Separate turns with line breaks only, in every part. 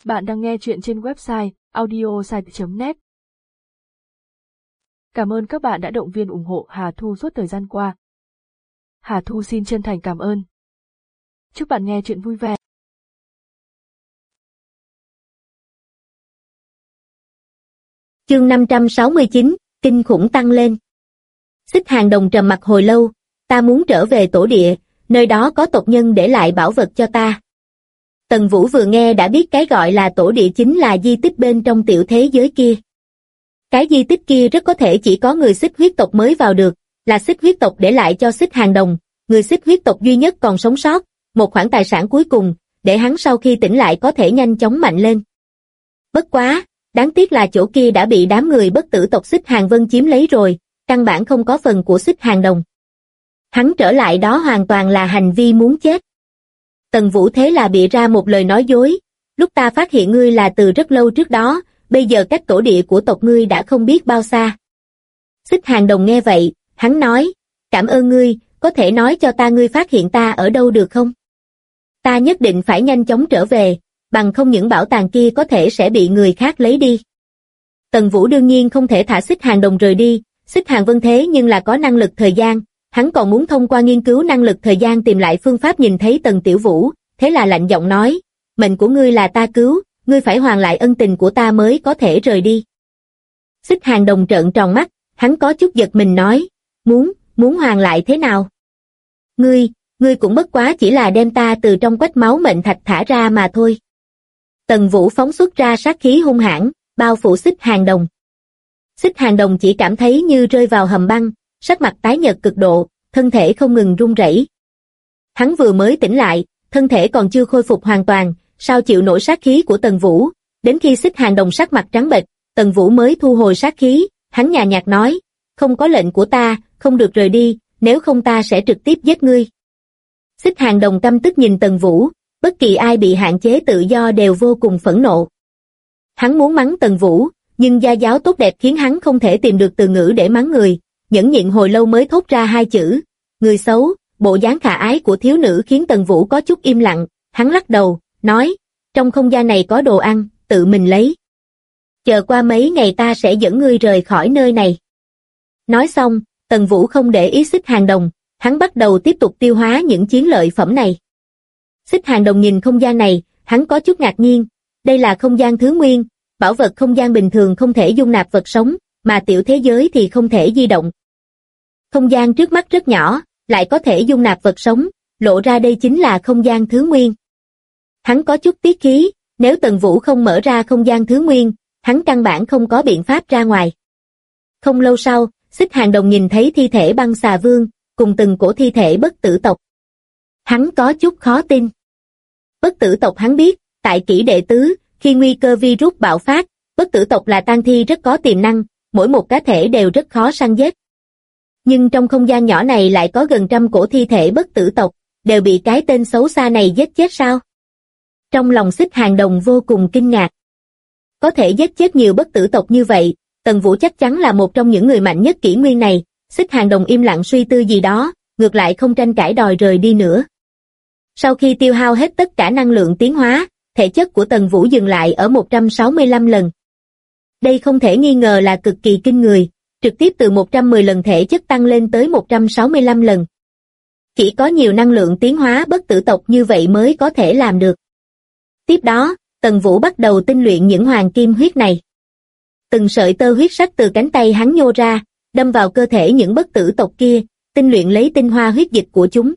Bạn đang nghe chuyện trên website audiosite.net. Cảm ơn các bạn đã động viên ủng hộ Hà Thu suốt thời gian qua. Hà Thu xin chân thành cảm ơn. Chúc bạn nghe chuyện vui vẻ.
Chương 569, kinh khủng tăng lên. Xích Hàng Đồng trầm mặc hồi lâu, ta muốn trở về tổ địa, nơi đó có tộc nhân để lại bảo vật cho ta. Tần Vũ vừa nghe đã biết cái gọi là tổ địa chính là di tích bên trong tiểu thế giới kia. Cái di tích kia rất có thể chỉ có người Xích huyết tộc mới vào được, là Xích huyết tộc để lại cho Xích Hàng Đồng, người Xích huyết tộc duy nhất còn sống sót, một khoản tài sản cuối cùng, để hắn sau khi tỉnh lại có thể nhanh chóng mạnh lên. Bất quá, đáng tiếc là chỗ kia đã bị đám người bất tử tộc Xích Hàng Vân chiếm lấy rồi, căn bản không có phần của Xích Hàng Đồng. Hắn trở lại đó hoàn toàn là hành vi muốn chết. Tần Vũ thế là bịa ra một lời nói dối, lúc ta phát hiện ngươi là từ rất lâu trước đó, bây giờ cách tổ địa của tộc ngươi đã không biết bao xa. Xích Hàng Đồng nghe vậy, hắn nói, cảm ơn ngươi, có thể nói cho ta ngươi phát hiện ta ở đâu được không? Ta nhất định phải nhanh chóng trở về, bằng không những bảo tàng kia có thể sẽ bị người khác lấy đi. Tần Vũ đương nhiên không thể thả Xích Hàng Đồng rời đi, Xích Hàng Vân thế nhưng là có năng lực thời gian, hắn còn muốn thông qua nghiên cứu năng lực thời gian tìm lại phương pháp nhìn thấy Tần Tiểu Vũ, thế là lạnh giọng nói, mệnh của ngươi là ta cứu, ngươi phải hoàn lại ân tình của ta mới có thể rời đi. Xích Hàng Đồng trợn tròn mắt, hắn có chút giật mình nói, muốn hoàn lại thế nào? Ngươi cũng bất quá chỉ là đem ta từ trong quách máu mệnh thạch thả ra mà thôi. Tần Vũ phóng xuất ra sát khí hung hãn, bao phủ Xích Hàng Đồng. Xích Hàng Đồng chỉ cảm thấy như rơi vào hầm băng, sắc mặt tái nhợt cực độ, thân thể không ngừng run rẩy. Hắn vừa mới tỉnh lại, thân thể còn chưa khôi phục hoàn toàn, sao chịu nổi sát khí của Tần Vũ, đến khi Xích Hàng Đồng sắc mặt trắng bệch, Tần Vũ mới thu hồi sát khí, hắn nhàn nhạt nói, không có lệnh của ta, không được rời đi, nếu không ta sẽ trực tiếp giết ngươi. Xích Hàng Đồng căm tức nhìn Tần Vũ, bất kỳ ai bị hạn chế tự do đều vô cùng phẫn nộ. Hắn muốn mắng Tần Vũ, nhưng gia giáo tốt đẹp khiến hắn không thể tìm được từ ngữ để mắng người, nhẫn nhịn hồi lâu mới thốt ra hai chữ, người xấu. Bộ dáng khả ái của thiếu nữ khiến Tần Vũ có chút im lặng, hắn lắc đầu, nói, trong không gian này có đồ ăn, tự mình lấy. Chờ qua mấy ngày ta sẽ dẫn ngươi rời khỏi nơi này. Nói xong, Tần Vũ không để ý Xích Hàng Đồng, hắn bắt đầu tiếp tục tiêu hóa những chiến lợi phẩm này. Xích Hàng Đồng nhìn không gian này, hắn có chút ngạc nhiên, đây là không gian thứ nguyên, bảo vật không gian bình thường không thể dung nạp vật sống, mà tiểu thế giới thì không thể di động. Không gian trước mắt rất nhỏ, lại có thể dung nạp vật sống, lộ ra đây chính là không gian thứ nguyên. Hắn có chút tiết khí, nếu Tần Vũ không mở ra không gian thứ nguyên, hắn căn bản không có biện pháp ra ngoài. Không lâu sau, Xích Hàng Đồng nhìn thấy thi thể băng xà vương, cùng từng cổ thi thể bất tử tộc. Hắn có chút khó tin. Bất tử tộc hắn biết, tại kỷ đệ tứ, khi nguy cơ virus bạo phát, bất tử tộc là tang thi rất có tiềm năng, mỗi một cá thể đều rất khó săn giết. Nhưng trong không gian nhỏ này lại có gần trăm cổ thi thể bất tử tộc, đều bị cái tên xấu xa này giết chết sao? Trong lòng Xích Hàng Đồng vô cùng kinh ngạc. Có thể giết chết nhiều bất tử tộc như vậy, Tần Vũ chắc chắn là một trong những người mạnh nhất kỷ nguyên này. Xích Hàng Đồng im lặng suy tư gì đó, ngược lại không tranh cãi đòi rời đi nữa. Sau khi tiêu hao hết tất cả năng lượng tiến hóa, thể chất của Tần Vũ dừng lại ở 165 lần. Đây không thể nghi ngờ là cực kỳ kinh người, trực tiếp từ 110 lần thể chất tăng lên tới 165 lần. Chỉ có nhiều năng lượng tiến hóa bất tử tộc như vậy mới có thể làm được. Tiếp đó, Tần Vũ bắt đầu tinh luyện những hoàng kim huyết này. Từng sợi tơ huyết sắc từ cánh tay hắn nhô ra, đâm vào cơ thể những bất tử tộc kia, tinh luyện lấy tinh hoa huyết dịch của chúng.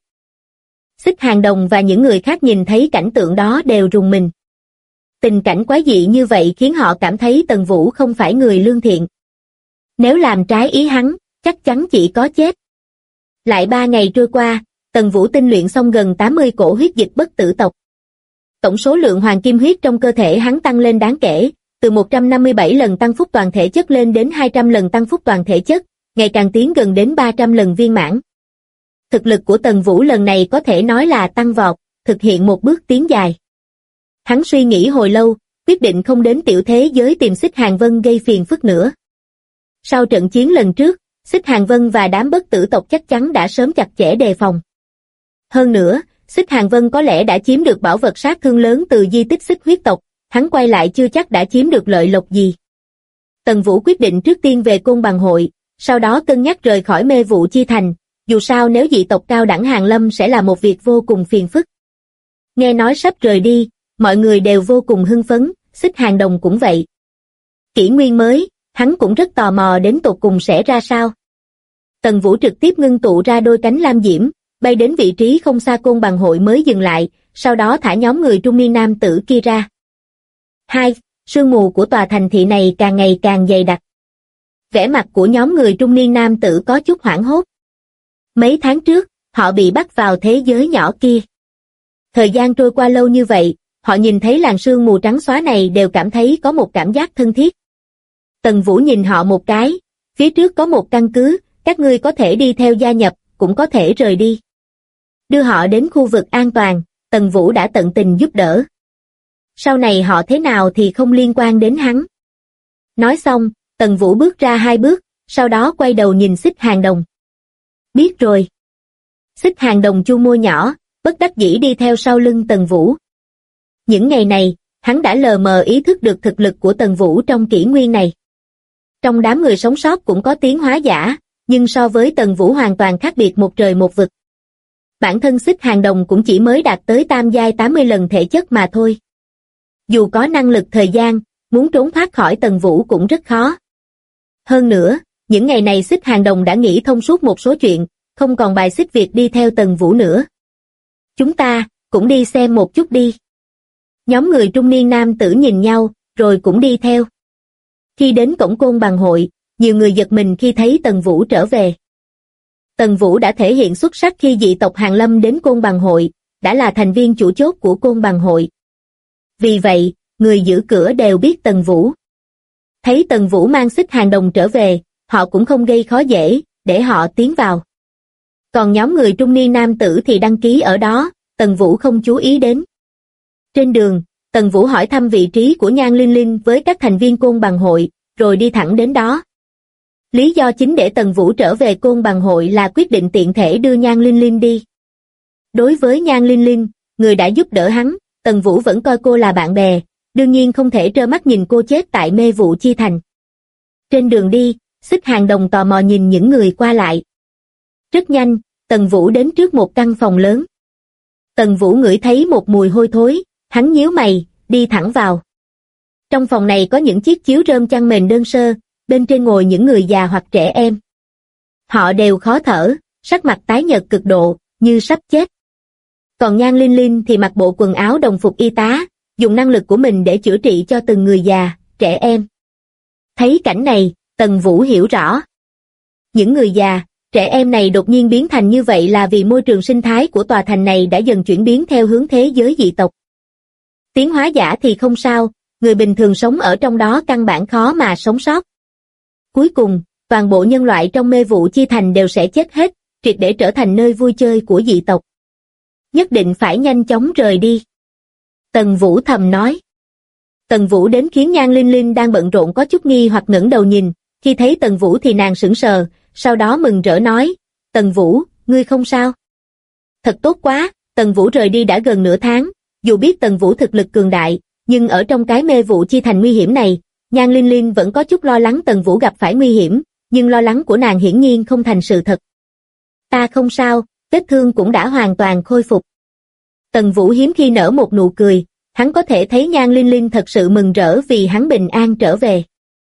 Xích Hàng Đồng và những người khác nhìn thấy cảnh tượng đó đều rùng mình. Tình cảnh quái dị như vậy khiến họ cảm thấy Tần Vũ không phải người lương thiện. Nếu làm trái ý hắn, chắc chắn chỉ có chết. Lại 3 ngày trôi qua, Tần Vũ tinh luyện xong gần 80 cổ huyết dịch bất tử tộc. Tổng số lượng hoàng kim huyết trong cơ thể hắn tăng lên đáng kể, từ 157 lần tăng phúc toàn thể chất lên đến 200 lần tăng phúc toàn thể chất, ngày càng tiến gần đến 300 lần viên mãn. Thực lực của Tần Vũ lần này có thể nói là tăng vọt, thực hiện một bước tiến dài. Hắn suy nghĩ hồi lâu, quyết định không đến tiểu thế giới tìm Xích Hàng Vân gây phiền phức nữa. Sau trận chiến lần trước, Xích Hàng Vân và đám bất tử tộc chắc chắn đã sớm chặt chẽ đề phòng. Hơn nữa, Xích Hàng Vân có lẽ đã chiếm được bảo vật sát thương lớn từ di tích Xích huyết tộc, hắn quay lại chưa chắc đã chiếm được lợi lộc gì. Tần Vũ quyết định trước tiên về Côn Bằng hội, sau đó cân nhắc rời khỏi Mê Vụ Chi Thành, dù sao nếu dị tộc cao đẳng hàng lâm sẽ là một việc vô cùng phiền phức. Nghe nói sắp rời đi, mọi người đều vô cùng hưng phấn, Xích Hàng Đồng cũng vậy. Kỷ nguyên mới, hắn cũng rất tò mò đến tột cùng sẽ ra sao. Tần Vũ trực tiếp ngưng tụ ra đôi cánh lam diễm, bay đến vị trí không xa Côn Bằng hội mới dừng lại, sau đó thả nhóm người trung niên nam tử kia ra. Sương mù của tòa thành thị này càng ngày càng dày đặc. Vẻ mặt của nhóm người trung niên nam tử có chút hoảng hốt. Mấy tháng trước, họ bị bắt vào thế giới nhỏ kia. Thời gian trôi qua lâu như vậy, họ nhìn thấy làn sương mù trắng xóa này đều cảm thấy có một cảm giác thân thiết. Tần Vũ nhìn họ một cái, phía trước có một căn cứ, các ngươi có thể đi theo gia nhập, cũng có thể rời đi. Đưa họ đến khu vực an toàn, Tần Vũ đã tận tình giúp đỡ. Sau này họ thế nào thì không liên quan đến hắn. Nói xong, Tần Vũ bước ra 2 bước, sau đó quay đầu nhìn Xích Hàng Đồng. Biết rồi. Xích Hàng Đồng chu môi nhỏ, bất đắc dĩ đi theo sau lưng Tần Vũ. Những ngày này, hắn đã lờ mờ ý thức được thực lực của Tần Vũ trong kỷ nguyên này. Trong đám người sống sót cũng có tiến hóa giả, nhưng so với Tần Vũ hoàn toàn khác biệt một trời một vực. Bản thân Xích Hàng Đồng cũng chỉ mới đạt tới tam giai 80 lần thể chất mà thôi. Dù có năng lực thời gian, muốn trốn thoát khỏi Tần Vũ cũng rất khó. Hơn nữa, những ngày này Xích Hàng Đồng đã nghĩ thông suốt một số chuyện, không còn bài xích việc đi theo Tần Vũ nữa. Chúng ta, cũng đi xem một chút đi. Nhóm người trung niên nam tử nhìn nhau, rồi cũng đi theo. Khi đến cổng Côn Bằng hội, nhiều người giật mình khi thấy Tần Vũ trở về. Tần Vũ đã thể hiện xuất sắc khi dị tộc hàng lâm đến Côn Bằng hội, đã là thành viên chủ chốt của Côn Bằng hội. Vì vậy, người giữ cửa đều biết Tần Vũ. Thấy Tần Vũ mang Xích Hàng Đồng trở về, họ cũng không gây khó dễ, để họ tiến vào. Còn nhóm người trung niên nam tử thì đăng ký ở đó, Tần Vũ không chú ý đến. Trên đường, Tần Vũ hỏi thăm vị trí của Nhan Linh Linh với các thành viên Côn Bằng hội, rồi đi thẳng đến đó. Lý do chính để Tần Vũ trở về Côn Bằng hội là quyết định tiện thể đưa Nhan Linh Linh đi. Đối với Nhan Linh Linh, người đã giúp đỡ hắn, Tần Vũ vẫn coi cô là bạn bè, đương nhiên không thể trơ mắt nhìn cô chết tại Mê Vụ Chi Thành. Trên đường đi, Xích Hàng Đồng tò mò nhìn những người qua lại. Rất nhanh, Tần Vũ đến trước một căn phòng lớn. Tần Vũ ngửi thấy một mùi hôi thối, hắn nhíu mày, đi thẳng vào. Trong phòng này có những chiếc chiếu rơm chăn mền đơn sơ, bên trên ngồi những người già hoặc trẻ em. Họ đều khó thở, sắc mặt tái nhợt cực độ, như sắp chết. Còn Nhan Linh Linh thì mặc bộ quần áo đồng phục y tá, dùng năng lực của mình để chữa trị cho từng người già, trẻ em. Thấy cảnh này, Tần Vũ hiểu rõ. Những người già, trẻ em này đột nhiên biến thành như vậy là vì môi trường sinh thái của tòa thành này đã dần chuyển biến theo hướng thế giới dị tộc. Tiến hóa giả thì không sao, người bình thường sống ở trong đó căn bản khó mà sống sót. Cuối cùng, toàn bộ nhân loại trong Mê Vụ Chi Thành đều sẽ chết hết, triệt để trở thành nơi vui chơi của dị tộc. Nhất định phải nhanh chóng rời đi. Tần Vũ thầm nói. Tần Vũ đến khiến Nhan Linh Linh đang bận rộn có chút nghi hoặc ngẩng đầu nhìn, khi thấy Tần Vũ thì nàng sững sờ, sau đó mừng rỡ nói, Tần Vũ, ngươi không sao? Thật tốt quá, Tần Vũ rời đi đã gần nửa tháng, dù biết Tần Vũ thực lực cường đại, nhưng ở trong cái Mê Vụ Chi Thành nguy hiểm này, Nhan Linh Linh vẫn có chút lo lắng Tần Vũ gặp phải nguy hiểm, nhưng lo lắng của nàng hiển nhiên không thành sự thật. Ta không sao, vết thương cũng đã hoàn toàn khôi phục. Tần Vũ hiếm khi nở một nụ cười, hắn có thể thấy Nhan Linh Linh thật sự mừng rỡ vì hắn bình an trở về.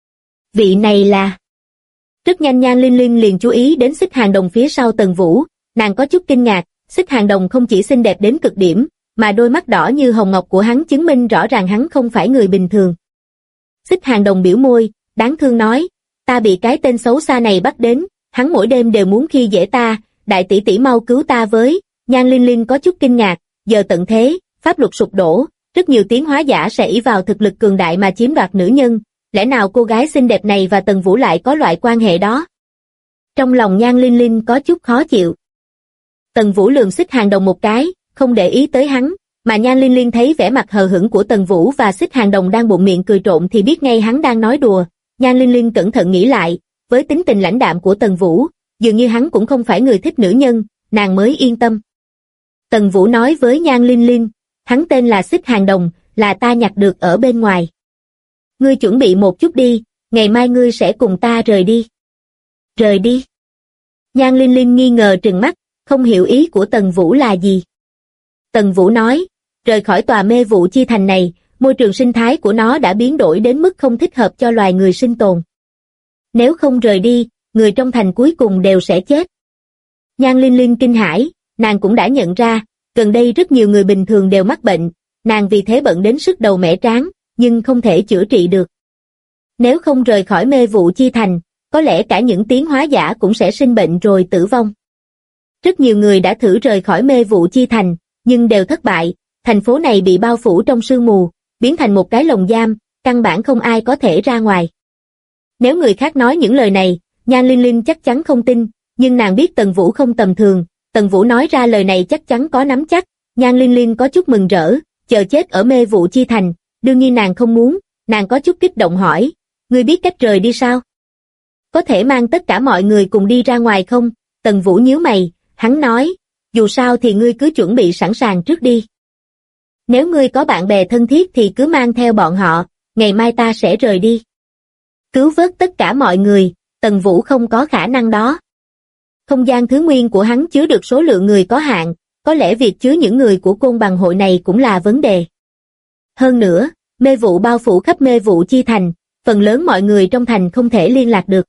Vị này là... Rất nhanh Nhan Linh Linh liền chú ý đến Xích Hàng Đồng phía sau Tần Vũ, nàng có chút kinh ngạc, Xích Hàng Đồng không chỉ xinh đẹp đến cực điểm, mà đôi mắt đỏ như hồng ngọc của hắn chứng minh rõ ràng hắn không phải người bình thường. Xích Hàng Đồng biểu môi, đáng thương nói, ta bị cái tên xấu xa này bắt đến, hắn mỗi đêm đều muốn khi dễ ta, đại tỷ tỷ mau cứu ta với. Nhan Linh Linh có chút kinh ngạc, giờ tận thế, pháp luật sụp đổ, rất nhiều tiến hóa giả sẽ ỷ vào thực lực cường đại mà chiếm đoạt nữ nhân, lẽ nào cô gái xinh đẹp này và Tần Vũ lại có loại quan hệ đó? Trong lòng Nhan Linh Linh có chút khó chịu. Tần Vũ lườm Xích Hàng Đồng một cái, không để ý tới hắn, mà Nhan Linh Linh thấy vẻ mặt hờ hững của Tần Vũ và Xích Hàng Đồng đang bụng miệng cười trộm thì biết ngay hắn đang nói đùa. Nhan Linh Linh cẩn thận nghĩ lại, với tính tình lãnh đạm của Tần Vũ, dường như hắn cũng không phải người thích nữ nhân, nàng mới yên tâm. Tần Vũ nói với Nhan Linh Linh, hắn tên là Xích Hàng Đồng, là ta nhặt được ở bên ngoài. Ngươi chuẩn bị một chút đi, ngày mai ngươi sẽ cùng ta rời đi. Rời đi? Nhan Linh Linh nghi ngờ trừng mắt, không hiểu ý của Tần Vũ là gì. Tần Vũ nói, rời khỏi tòa mê vụ chi thành này, môi trường sinh thái của nó đã biến đổi đến mức không thích hợp cho loài người sinh tồn. Nếu không rời đi, người trong thành cuối cùng đều sẽ chết. Nhan Linh Linh kinh hãi, nàng cũng đã nhận ra, gần đây rất nhiều người bình thường đều mắc bệnh, nàng vì thế bận đến sức đầu mẻ trán, nhưng không thể chữa trị được. Nếu không rời khỏi mê vụ chi thành, có lẽ cả những tiến hóa giả cũng sẽ sinh bệnh rồi tử vong. Rất nhiều người đã thử rời khỏi mê vụ chi thành, nhưng đều thất bại, thành phố này bị bao phủ trong sương mù, biến thành một cái lồng giam, căn bản không ai có thể ra ngoài. Nếu người khác nói những lời này, Nhan Linh Linh chắc chắn không tin, nhưng nàng biết Tần Vũ không tầm thường, Tần Vũ nói ra lời này chắc chắn có nắm chắc, Nhan Linh Linh có chút mừng rỡ, chờ chết ở mê vụ chi thành, đương nhiên nàng không muốn, nàng có chút kích động hỏi, ngươi biết cách rời đi sao? Có thể mang tất cả mọi người cùng đi ra ngoài không? Tần Vũ nhíu mày, hắn nói, dù sao thì ngươi cứ chuẩn bị sẵn sàng trước đi. Nếu ngươi có bạn bè thân thiết thì cứ mang theo bọn họ, ngày mai ta sẽ rời đi. Cứu vớt tất cả mọi người, Tần Vũ không có khả năng đó. Không gian thứ nguyên của hắn chứa được số lượng người có hạn, có lẽ việc chứa những người của côn bằng hội này cũng là vấn đề. Hơn nữa, mê vụ bao phủ khắp mê vụ chi thành, phần lớn mọi người trong thành không thể liên lạc được.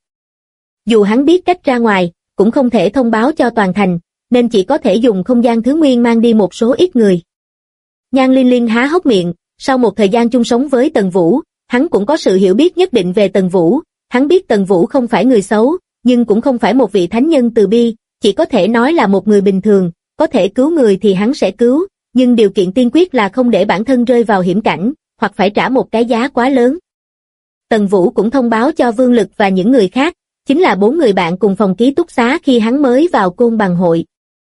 Dù hắn biết cách ra ngoài, cũng không thể thông báo cho toàn thành, nên chỉ có thể dùng không gian thứ nguyên mang đi một số ít người. Nhan Linh Linh há hốc miệng, sau một thời gian chung sống với Tần Vũ, hắn cũng có sự hiểu biết nhất định về Tần Vũ, hắn biết Tần Vũ không phải người xấu, nhưng cũng không phải một vị thánh nhân từ bi, chỉ có thể nói là một người bình thường, có thể cứu người thì hắn sẽ cứu, nhưng điều kiện tiên quyết là không để bản thân rơi vào hiểm cảnh, hoặc phải trả một cái giá quá lớn. Tần Vũ cũng thông báo cho Vương Lực và những người khác, chính là 4 người bạn cùng phòng ký túc xá khi hắn mới vào côn bằng hội.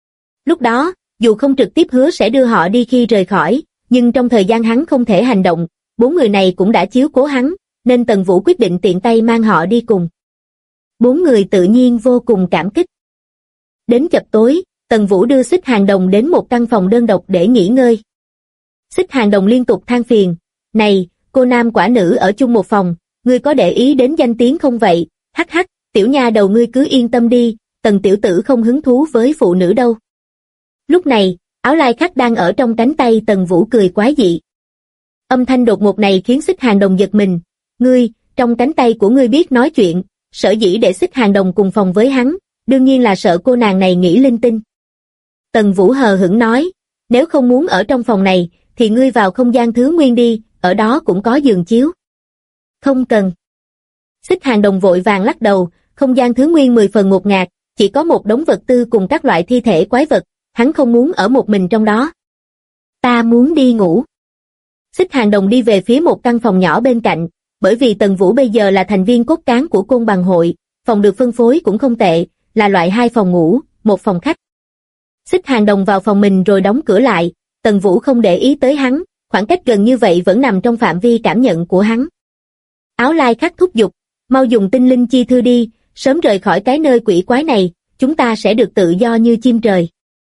Lúc đó, dù không trực tiếp hứa sẽ đưa họ đi khi rời khỏi, nhưng trong thời gian hắn không thể hành động, 4 người này cũng đã chiếu cố hắn, nên Tần Vũ quyết định tiện tay mang họ đi cùng. 4 người tự nhiên vô cùng cảm kích. Đến chập tối, Tần Vũ đưa Xích Hàng Đồng đến một căn phòng đơn độc để nghỉ ngơi. Xích Hàng Đồng liên tục than phiền, này, cô nam quả nữ ở chung một phòng, ngươi có để ý đến danh tiếng không vậy? Hắc hắc, tiểu nha đầu ngươi cứ yên tâm đi, Tần tiểu tử không hứng thú với phụ nữ đâu. Lúc này, áo lai khắc đang ở trong cánh tay Tần Vũ cười quái dị. Âm thanh đột ngột này khiến Xích Hàng Đồng giật mình, ngươi, trong cánh tay của ngươi biết nói chuyện, sở dĩ để Xích Hàng Đồng cùng phòng với hắn, đương nhiên là sợ cô nàng này nghĩ linh tinh. Tần Vũ hờ hững nói, nếu không muốn ở trong phòng này, thì ngươi vào không gian thứ nguyên đi, ở đó cũng có giường chiếu. Không cần. Xích Hàng Đồng vội vàng lắc đầu, không gian thứ nguyên 10 phần ngột ngạt, chỉ có một đống vật tư cùng các loại thi thể quái vật, hắn không muốn ở một mình trong đó. Ta muốn đi ngủ. Xích Hàng Đồng đi về phía một căn phòng nhỏ bên cạnh, bởi vì Tần Vũ bây giờ là thành viên cốt cán của côn bằng hội, phòng được phân phối cũng không tệ, là loại 2 phòng ngủ, 1 phòng khách. Xích Hàng Đồng vào phòng mình rồi đóng cửa lại, Tần Vũ không để ý tới hắn, khoảng cách gần như vậy vẫn nằm trong phạm vi cảm nhận của hắn. Áo lai khắc thúc giục, mau dùng tinh linh chi thư đi, sớm rời khỏi cái nơi quỷ quái này, chúng ta sẽ được tự do như chim trời.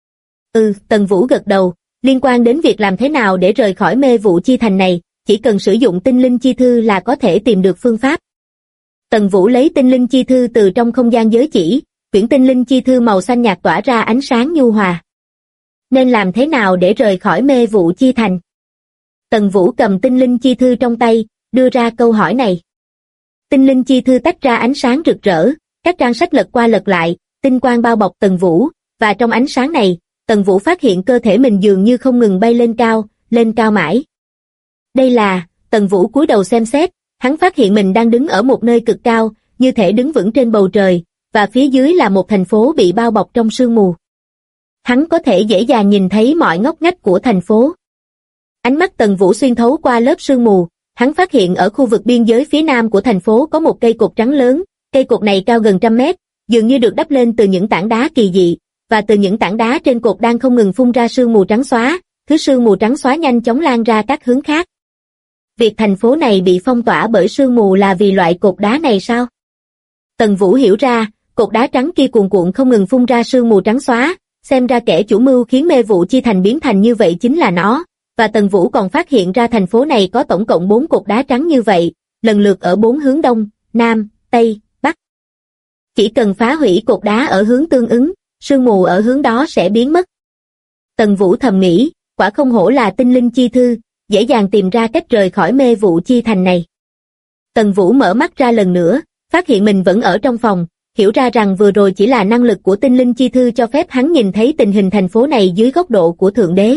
Tần Vũ gật đầu, liên quan đến việc làm thế nào để rời khỏi mê vụ chi thành này, chỉ cần sử dụng tinh linh chi thư là có thể tìm được phương pháp. Tần Vũ lấy tinh linh chi thư từ trong không gian giới chỉ, quyển tinh linh chi thư màu xanh nhạt tỏa ra ánh sáng nhu hòa. Nên làm thế nào để rời khỏi mê vụ chi thành? Tần Vũ cầm tinh linh chi thư trong tay, đưa ra câu hỏi này. Tinh linh chi thư tách ra ánh sáng rực rỡ, các trang sách lật qua lật lại, tinh quang bao bọc Tần Vũ, và trong ánh sáng này, Tần Vũ phát hiện cơ thể mình dường như không ngừng bay lên cao mãi. Đây là, Tần Vũ cúi đầu xem xét, hắn phát hiện mình đang đứng ở một nơi cực cao, như thể đứng vững trên bầu trời, và phía dưới là một thành phố bị bao bọc trong sương mù. Hắn có thể dễ dàng nhìn thấy mọi ngóc ngách của thành phố. Ánh mắt Tần Vũ xuyên thấu qua lớp sương mù, hắn phát hiện ở khu vực biên giới phía nam của thành phố có một cây cột trắng lớn, cây cột này cao gần 100 mét, dường như được đắp lên từ những tảng đá kỳ dị, và từ những tảng đá trên cột đang không ngừng phun ra sương mù trắng xóa, thứ sương mù trắng xóa nhanh chóng lan ra các hướng khác. Việc thành phố này bị phong tỏa bởi sương mù là vì loại cột đá này sao? Tần Vũ hiểu ra, cột đá trắng kia cuồn cuộn không ngừng phun ra sương mù trắng xóa, xem ra kẻ chủ mưu khiến mê vụ chi thành biến thành như vậy chính là nó, và Tần Vũ còn phát hiện ra thành phố này có tổng cộng 4 cột đá trắng như vậy, lần lượt ở 4 hướng đông, nam, tây, bắc. Chỉ cần phá hủy cột đá ở hướng tương ứng, sương mù ở hướng đó sẽ biến mất. Tần Vũ thầm nghĩ, quả không hổ là tinh linh chi thư, dễ dàng tìm ra cách rời khỏi mê vụ chi thành này. Tần Vũ mở mắt ra lần nữa, phát hiện mình vẫn ở trong phòng, hiểu ra rằng vừa rồi chỉ là năng lực của tinh linh chi thư cho phép hắn nhìn thấy tình hình thành phố này dưới góc độ của Thượng Đế.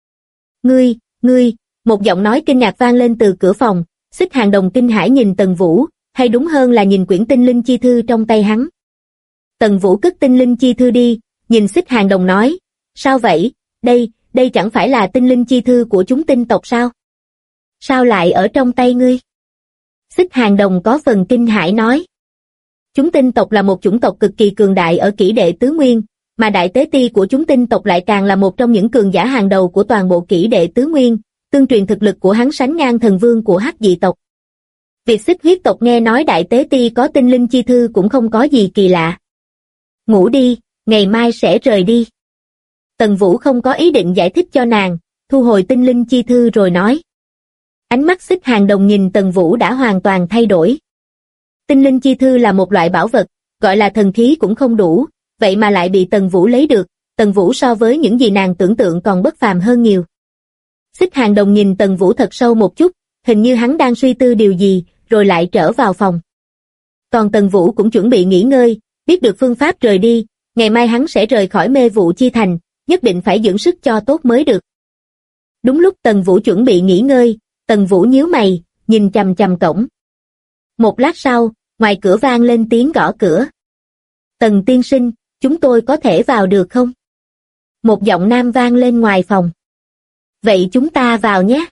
Ngươi, một giọng nói kinh ngạc vang lên từ cửa phòng, Xích Hàng Đồng kinh hãi nhìn Tần Vũ, hay đúng hơn là nhìn quyển tinh linh chi thư trong tay hắn. Tần Vũ cất tinh linh chi thư đi, nhìn Xích Hàng Đồng nói, sao vậy, đây chẳng phải là tinh linh chi thư của chúng tinh tộc sao? Sao lại ở trong tay ngươi? Xích Hàng Đồng có phần kinh hãi nói. Chúng tinh tộc là một chủng tộc cực kỳ cường đại ở kỷ đệ tứ nguyên, mà đại tế ti của chúng tinh tộc lại càng là một trong những cường giả hàng đầu của toàn bộ kỷ đệ tứ nguyên, tương truyền thực lực của hắn sánh ngang thần vương của hắc dị tộc. Việc Xích huyết tộc nghe nói đại tế ti có tinh linh chi thư cũng không có gì kỳ lạ. Ngủ đi, ngày mai sẽ rời đi. Tần Vũ không có ý định giải thích cho nàng, thu hồi tinh linh chi thư rồi nói. Ánh mắt Xích Hàng Đồng nhìn Tần Vũ đã hoàn toàn thay đổi. Tinh linh chi thư là một loại bảo vật, gọi là thần khí cũng không đủ, vậy mà lại bị Tần Vũ lấy được, Tần Vũ so với những gì nàng tưởng tượng còn bất phàm hơn nhiều. Xích Hàng Đồng nhìn Tần Vũ thật sâu một chút, hình như hắn đang suy tư điều gì, rồi lại trở vào phòng. Còn Tần Vũ cũng chuẩn bị nghỉ ngơi, biết được phương pháp rời đi, ngày mai hắn sẽ rời khỏi mê vụ chi thành, nhất định phải dưỡng sức cho tốt mới được. Đúng lúc Tần Vũ chuẩn bị nghỉ ngơi, Tần Vũ nhíu mày, nhìn chằm chằm cổng. Một lát sau, ngoài cửa vang lên tiếng gõ cửa. Tần tiên sinh, chúng tôi có thể vào được không? Một giọng nam vang lên ngoài phòng. Vậy chúng ta vào nhé.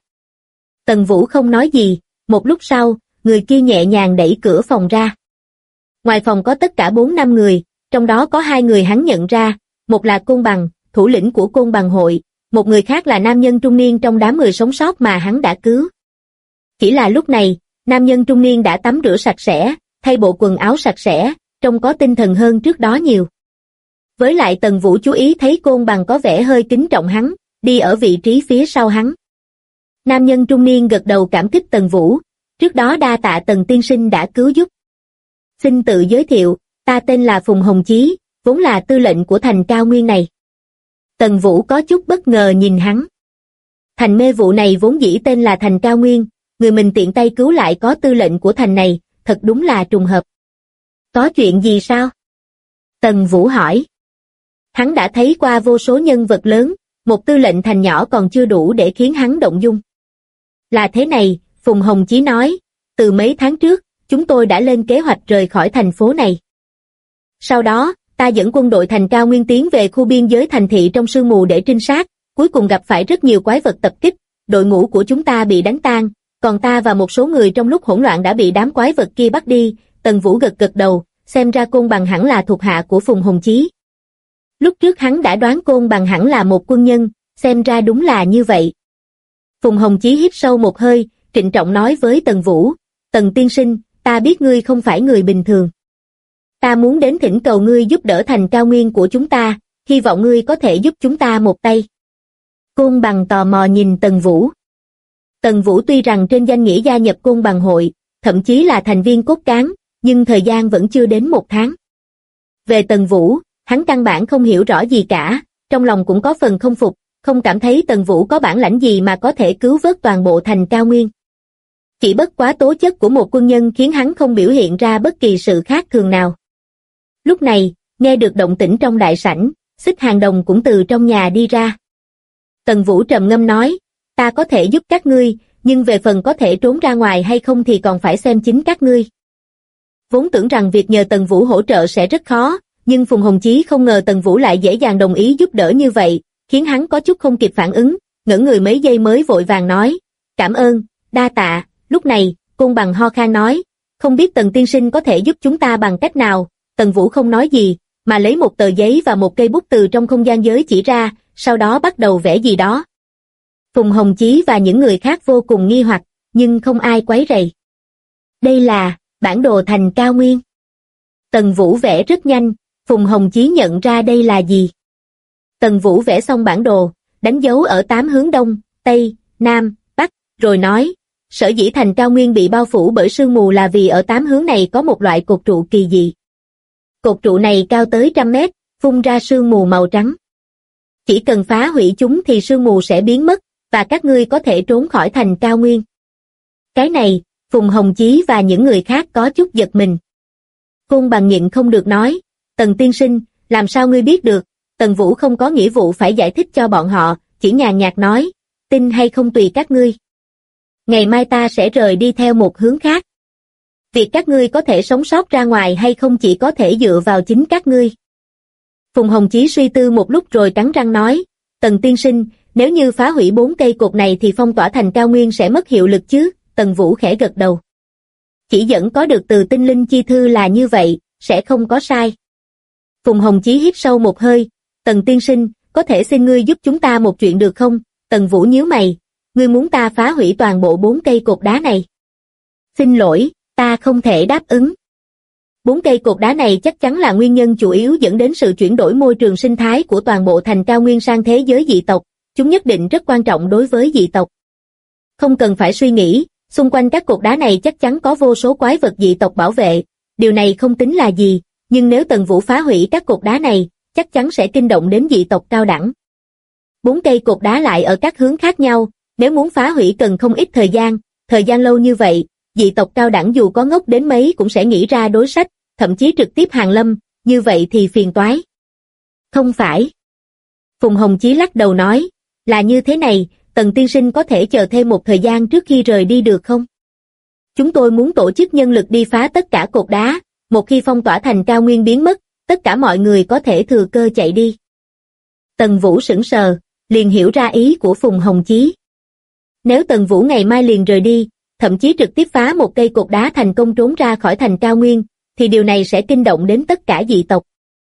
Tần Vũ không nói gì, một lúc sau, người kia nhẹ nhàng đẩy cửa phòng ra. Ngoài phòng có tất cả 4-5 người, trong đó có 2 người hắn nhận ra, một là Côn Bằng, thủ lĩnh của Côn Bằng hội, một người khác là nam nhân trung niên trong đám người sống sót mà hắn đã cứu. Chỉ là lúc này, nam nhân trung niên đã tắm rửa sạch sẽ, thay bộ quần áo sạch sẽ, trông có tinh thần hơn trước đó nhiều. Với lại Tần Vũ chú ý thấy Côn Bằng có vẻ hơi kính trọng hắn, đi ở vị trí phía sau hắn. Nam nhân trung niên gật đầu cảm kích Tần Vũ, trước đó đa tạ Tần tiên sinh đã cứu giúp. Xin tự giới thiệu, ta tên là Phùng Hồng Chí, vốn là tư lệnh của thành Cao Nguyên này. Tần Vũ có chút bất ngờ nhìn hắn. Thành mê vụ này vốn dĩ tên là thành Cao Nguyên, người mình tiện tay cứu lại có tư lệnh của thành này, thật đúng là trùng hợp. Có chuyện gì sao? Tần Vũ hỏi. Hắn đã thấy qua vô số nhân vật lớn, một tư lệnh thành nhỏ còn chưa đủ để khiến hắn động dung. Là thế này, Phùng Hồng Chí nói, từ mấy tháng trước, chúng tôi đã lên kế hoạch rời khỏi thành phố này. Sau đó, ta dẫn quân đội thành Cao Nguyên tiến về khu biên giới thành thị trong sương mù để trinh sát, cuối cùng gặp phải rất nhiều quái vật tập kích, đội ngũ của chúng ta bị đánh tan, còn ta và một số người trong lúc hỗn loạn đã bị đám quái vật kia bắt đi. Tần Vũ gật gật đầu, xem ra Côn Bằng hẳn là thuộc hạ của Phùng Hồng Chí. Lúc trước hắn đã đoán Côn Bằng hẳn là một quân nhân, xem ra đúng là như vậy. Phùng Hồng Chí hít sâu một hơi, trịnh trọng nói với Tần Vũ, Tần tiên sinh, ta biết ngươi không phải người bình thường. Ta muốn đến thỉnh cầu ngươi giúp đỡ thành Cao Nguyên của chúng ta, hy vọng ngươi có thể giúp chúng ta một tay. Côn Bằng tò mò nhìn Tần Vũ. Tần Vũ tuy rằng trên danh nghĩa gia nhập Côn Bằng hội, thậm chí là thành viên cốt cán, nhưng thời gian vẫn chưa đến 1 tháng. Về Tần Vũ, hắn căn bản không hiểu rõ gì cả, trong lòng cũng có phần không phục, không cảm thấy Tần Vũ có bản lãnh gì mà có thể cứu vớt toàn bộ thành Cao Nguyên. Chỉ bất quá tố chất của một quân nhân khiến hắn không biểu hiện ra bất kỳ sự khác thường nào. Lúc này, nghe được động tĩnh trong đại sảnh, Xích Hàng Đồng cũng từ trong nhà đi ra. Tần Vũ trầm ngâm nói, ta có thể giúp các ngươi, nhưng về phần có thể trốn ra ngoài hay không thì còn phải xem chính các ngươi. Vốn tưởng rằng việc nhờ Tần Vũ hỗ trợ sẽ rất khó, nhưng Phùng Hồng Chí không ngờ Tần Vũ lại dễ dàng đồng ý giúp đỡ như vậy, khiến hắn có chút không kịp phản ứng, ngỡ người mấy giây mới vội vàng nói, cảm ơn, đa tạ. Lúc này, Côn Bằng ho khan nói, không biết Tần tiên sinh có thể giúp chúng ta bằng cách nào. Tần Vũ không nói gì, mà lấy một tờ giấy và một cây bút từ trong không gian giới chỉ ra, sau đó bắt đầu vẽ gì đó. Phùng Hồng Chí và những người khác vô cùng nghi hoặc, nhưng không ai quấy rầy. Đây là bản đồ thành Cao Nguyên. Tần Vũ vẽ rất nhanh, Phùng Hồng Chí nhận ra đây là gì. Tần Vũ vẽ xong bản đồ, đánh dấu ở 8 hướng đông, tây, Nam, Bắc, rồi nói, sở dĩ thành cao nguyên bị bao phủ bởi sương mù là vì ở 8 hướng này có một loại cột trụ kỳ dị. Cột trụ này cao tới 100 mét, phun ra sương mù màu trắng. Chỉ cần phá hủy chúng thì sương mù sẽ biến mất, và các ngươi có thể trốn khỏi thành cao nguyên. Cái này, Phùng Hồng Chí và những người khác có chút giật mình. Côn Bằng nhịn không được nói, Tần tiên sinh, làm sao ngươi biết được? Tần Vũ không có nghĩa vụ phải giải thích cho bọn họ, chỉ nhàn nhạt nói, tin hay không tùy các ngươi. Ngày mai ta sẽ rời đi theo một hướng khác. Việc các ngươi có thể sống sót ra ngoài hay không chỉ có thể dựa vào chính các ngươi. Phùng Hồng Chí suy tư một lúc rồi cắn răng nói, Tần tiên sinh, nếu như phá hủy 4 cây cột này thì phong tỏa thành cao nguyên sẽ mất hiệu lực chứ? Tần Vũ khẽ gật đầu. Chỉ dẫn có được từ tinh linh chi thư là như vậy, sẽ không có sai. Phùng Hồng Chí hít sâu một hơi, Tần tiên sinh, có thể xin ngươi giúp chúng ta một chuyện được không? Tần Vũ nhíu mày, ngươi muốn ta phá hủy toàn bộ 4 cây cột đá này? Xin lỗi, ta không thể đáp ứng. 4 cây cột đá này chắc chắn là nguyên nhân chủ yếu dẫn đến sự chuyển đổi môi trường sinh thái của toàn bộ thành cao nguyên sang thế giới dị tộc, chúng nhất định rất quan trọng đối với dị tộc. Không cần phải suy nghĩ, xung quanh các cột đá này chắc chắn có vô số quái vật dị tộc bảo vệ, điều này không tính là gì, nhưng nếu Tần Vũ phá hủy các cột đá này, chắc chắn sẽ kinh động đến dị tộc cao đẳng. 4 cây cột đá lại ở các hướng khác nhau, nếu muốn phá hủy cần không ít thời gian lâu như vậy, dị tộc cao đẳng dù có ngốc đến mấy cũng sẽ nghĩ ra đối sách, thậm chí trực tiếp hàng lâm, như vậy thì phiền toái. Không phải. Phùng Hồng Chí lắc đầu nói, là như thế này, Tần tiên sinh có thể chờ thêm một thời gian trước khi rời đi được không? Chúng tôi muốn tổ chức nhân lực đi phá tất cả cột đá, một khi phong tỏa thành cao nguyên biến mất, tất cả mọi người có thể thừa cơ chạy đi. Tần Vũ sững sờ, liền hiểu ra ý của Phùng Hồng Chí. Nếu Tần Vũ ngày mai liền rời đi, thậm chí trực tiếp phá một cây cột đá thành công trốn ra khỏi thành cao nguyên, thì điều này sẽ kinh động đến tất cả dị tộc.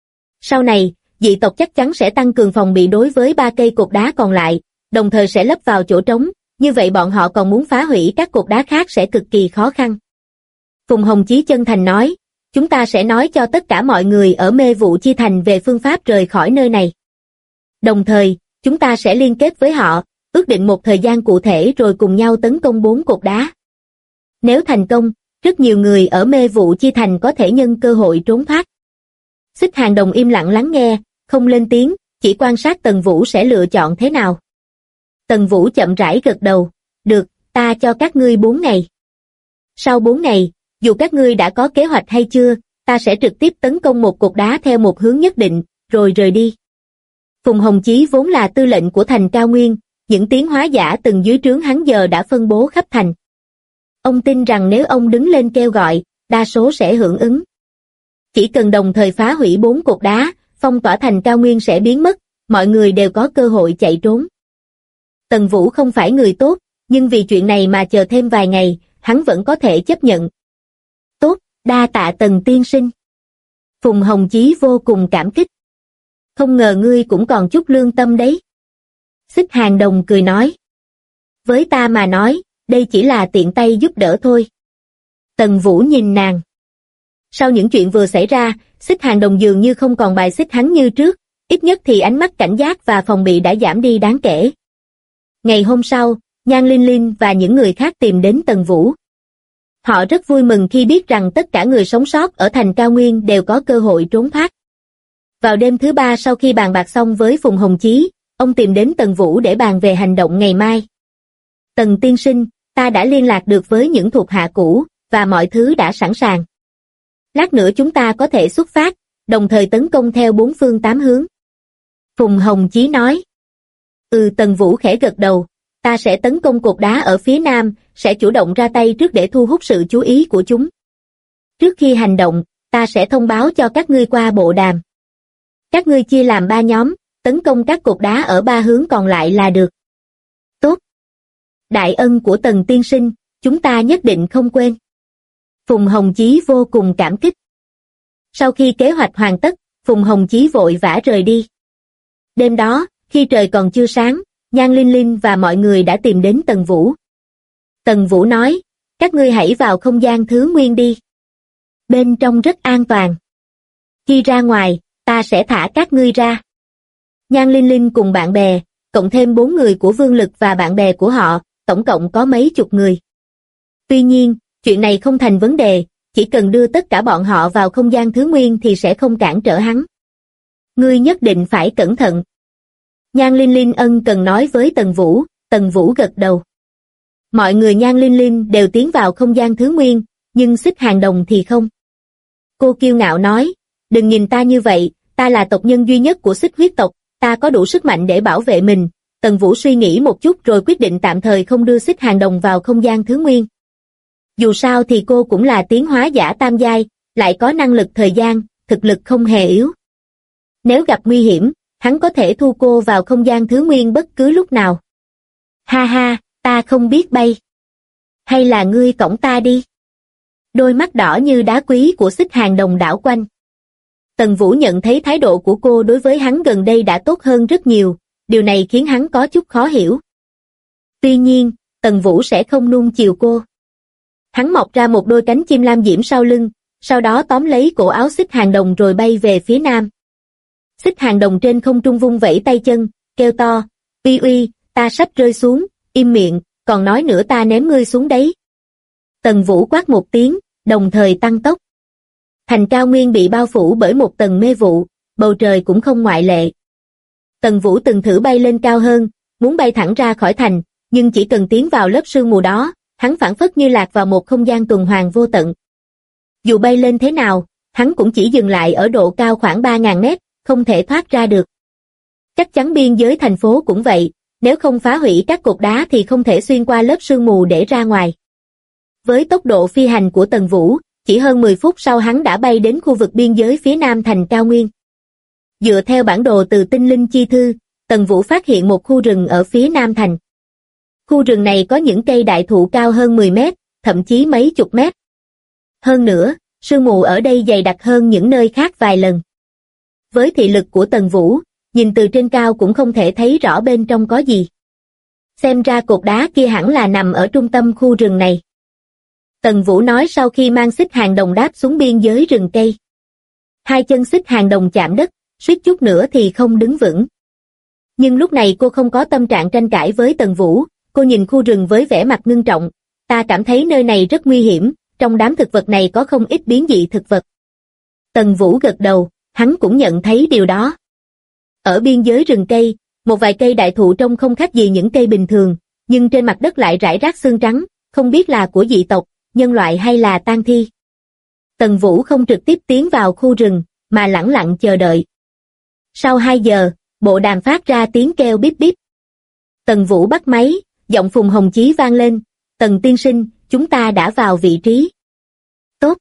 Sau này, dị tộc chắc chắn sẽ tăng cường phòng bị đối với 3 cây cột đá còn lại, đồng thời sẽ lấp vào chỗ trống, như vậy bọn họ còn muốn phá hủy các cột đá khác sẽ cực kỳ khó khăn. Phùng Hồng Chí chân thành nói, chúng ta sẽ nói cho tất cả mọi người ở Mê Vụ Chi Thành về phương pháp rời khỏi nơi này. Đồng thời, chúng ta sẽ liên kết với họ, ước định một thời gian cụ thể rồi cùng nhau tấn công 4 cột đá. Nếu thành công, rất nhiều người ở Mê Vụ Chi Thành có thể nhân cơ hội trốn thoát. Xích Hàng Đồng im lặng lắng nghe, không lên tiếng, chỉ quan sát Tần Vũ sẽ lựa chọn thế nào. Tần Vũ chậm rãi gật đầu, được, ta cho các ngươi 4 ngày. Sau 4 ngày, dù các ngươi đã có kế hoạch hay chưa, ta sẽ trực tiếp tấn công một cột đá theo một hướng nhất định, rồi rời đi. Phùng Hồng Chí vốn là tư lệnh của thành cao nguyên, những tiến hóa giả từng dưới trướng hắn giờ đã phân bố khắp thành. Ông tin rằng nếu ông đứng lên kêu gọi, đa số sẽ hưởng ứng. Chỉ cần đồng thời phá hủy 4 cột đá, phong tỏa thành cao nguyên sẽ biến mất, mọi người đều có cơ hội chạy trốn. Tần Vũ không phải người tốt, nhưng vì chuyện này mà chờ thêm vài ngày, hắn vẫn có thể chấp nhận. Tốt, đa tạ Tần tiên sinh. Phùng Hồng Chí vô cùng cảm kích. Không ngờ ngươi cũng còn chút lương tâm đấy. Xích Hàng Đồng cười nói. Với ta mà nói, đây chỉ là tiện tay giúp đỡ thôi. Tần Vũ nhìn nàng. Sau những chuyện vừa xảy ra, Xích Hàng Đồng dường như không còn bài xích hắn như trước, ít nhất thì ánh mắt cảnh giác và phòng bị đã giảm đi đáng kể. Ngày hôm sau, Nhan Linh Linh và những người khác tìm đến Tần Vũ. Họ rất vui mừng khi biết rằng tất cả người sống sót ở thành cao nguyên đều có cơ hội trốn thoát. Vào đêm thứ 3 sau khi bàn bạc xong với Phùng Hồng Chí, ông tìm đến Tần Vũ để bàn về hành động ngày mai. Tần tiên sinh, ta đã liên lạc được với những thuộc hạ cũ, và mọi thứ đã sẵn sàng. Lát nữa chúng ta có thể xuất phát, đồng thời tấn công theo 4 phương 8 hướng. Phùng Hồng Chí nói. Tần Vũ khẽ gật đầu, ta sẽ tấn công cột đá ở phía nam, sẽ chủ động ra tay trước để thu hút sự chú ý của chúng. Trước khi hành động, ta sẽ thông báo cho các ngươi qua bộ đàm. Các ngươi chia làm 3 nhóm, tấn công các cột đá ở 3 hướng còn lại là được. Tốt. Đại ân của Tần tiên sinh, chúng ta nhất định không quên. Phùng Hồng Chí vô cùng cảm kích. Sau khi kế hoạch hoàn tất, Phùng Hồng Chí vội vã rời đi. Đêm đó, khi trời còn chưa sáng, Nhan Linh Linh và mọi người đã tìm đến Tần Vũ. Tần Vũ nói, các ngươi hãy vào không gian thứ nguyên đi. Bên trong rất an toàn. Khi ra ngoài, ta sẽ thả các ngươi ra. Nhan Linh Linh cùng bạn bè, cộng thêm 4 người của Vương Lực và bạn bè của họ, tổng cộng có mấy chục người. Tuy nhiên, chuyện này không thành vấn đề, chỉ cần đưa tất cả bọn họ vào không gian thứ nguyên thì sẽ không cản trở hắn. Ngươi nhất định phải cẩn thận. Nhan Linh Linh ân cần nói với Tần Vũ gật đầu. Mọi người Nhan Linh Linh đều tiến vào không gian thứ nguyên, nhưng Xích Hàn Đồng thì không. Cô kiêu ngạo nói, đừng nhìn ta như vậy, ta là tộc nhân duy nhất của Xích huyết tộc, ta có đủ sức mạnh để bảo vệ mình. Tần Vũ suy nghĩ một chút rồi quyết định tạm thời không đưa Xích Hàn Đồng vào không gian thứ nguyên. Dù sao thì cô cũng là tiến hóa giả tam giai, lại có năng lực thời gian, thực lực không hề yếu. Nếu gặp nguy hiểm, hắn có thể thu cô vào không gian thứ nguyên bất cứ lúc nào. Ha ha, ta không biết bay. Hay là ngươi cõng ta đi? Đôi mắt đỏ như đá quý của Xích Hàn Đồng đảo quanh. Tần Vũ nhận thấy thái độ của cô đối với hắn gần đây đã tốt hơn rất nhiều, điều này khiến hắn có chút khó hiểu. Tuy nhiên, Tần Vũ sẽ không nuông chiều cô. Hắn mọc ra một đôi cánh chim lam diễm sau lưng, sau đó tóm lấy cổ áo Xích Hàn Đồng rồi bay về phía nam. Xích Hàn Đồng trên không trung vung vẩy tay chân, kêu to, uy uy, ta sắp rơi xuống, im miệng, còn nói nữa ta ném ngươi xuống đấy. Tần Vũ quát một tiếng, đồng thời tăng tốc. Thành cao nguyên bị bao phủ bởi một tầng mê vụ, bầu trời cũng không ngoại lệ. Tần Vũ từng thử bay lên cao hơn, muốn bay thẳng ra khỏi thành, nhưng chỉ cần tiến vào lớp sương mù đó, hắn phảng phất như lạc vào một không gian tuần hoàn vô tận. Dù bay lên thế nào, hắn cũng chỉ dừng lại ở độ cao khoảng 3.000 mét, không thể thoát ra được. Chắc chắn biên giới thành phố cũng vậy, nếu không phá hủy các cột đá thì không thể xuyên qua lớp sương mù để ra ngoài. Với tốc độ phi hành của Tần Vũ, chỉ hơn 10 phút sau hắn đã bay đến khu vực biên giới phía nam thành cao nguyên. Dựa theo bản đồ từ tinh linh chi thư, Tần Vũ phát hiện một khu rừng ở phía nam thành. Khu rừng này có những cây đại thụ cao hơn 10 mét, thậm chí mấy chục mét. Hơn nữa, sương mù ở đây dày đặc hơn những nơi khác vài lần. Với thị lực của Tần Vũ, nhìn từ trên cao cũng không thể thấy rõ bên trong có gì. Xem ra cột đá kia hẳn là nằm ở trung tâm khu rừng này. Tần Vũ nói sau khi mang Xích Hàn Đồng đáp xuống biên giới rừng cây. Hai chân Xích Hàn Đồng chạm đất, suýt chút nữa thì không đứng vững. Nhưng lúc này cô không có tâm trạng tranh cãi với Tần Vũ, cô nhìn khu rừng với vẻ mặt ngưng trọng. Ta cảm thấy nơi này rất nguy hiểm, trong đám thực vật này có không ít biến dị thực vật. Tần Vũ gật đầu, hắn cũng nhận thấy điều đó. Ở biên giới rừng cây, một vài cây đại thụ trông không khác gì những cây bình thường, nhưng trên mặt đất lại rải rác xương trắng, không biết là của dị tộc, nhân loại hay là tang thi. Tần Vũ không trực tiếp tiến vào khu rừng, mà lẳng lặng chờ đợi. Sau 2 giờ, bộ đàm phát ra tiếng kêu bíp bíp. Tần Vũ bắt máy, giọng Phùng Hồng Chí vang lên, Tần tiên sinh, chúng ta đã vào vị trí. Tốt.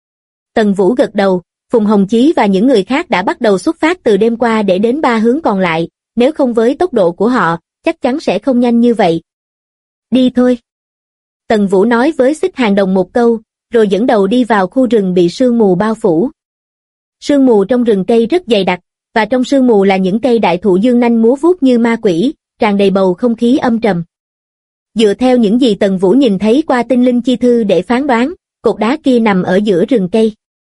Tần Vũ gật đầu, Phùng Hồng Chí và những người khác đã bắt đầu xuất phát từ đêm qua để đến 3 hướng còn lại, nếu không với tốc độ của họ, chắc chắn sẽ không nhanh như vậy. Đi thôi. Tần Vũ nói với Xích Hàn Đồng một câu, rồi dẫn đầu đi vào khu rừng bị sương mù bao phủ. Sương mù trong rừng cây rất dày đặc, và trong sương mù là những cây đại thụ dương nanh múa vuốt như ma quỷ, tràn đầy bầu không khí âm trầm. Dựa theo những gì Tần Vũ nhìn thấy qua tinh linh chi thư để phán đoán, cột đá kia nằm ở giữa rừng cây.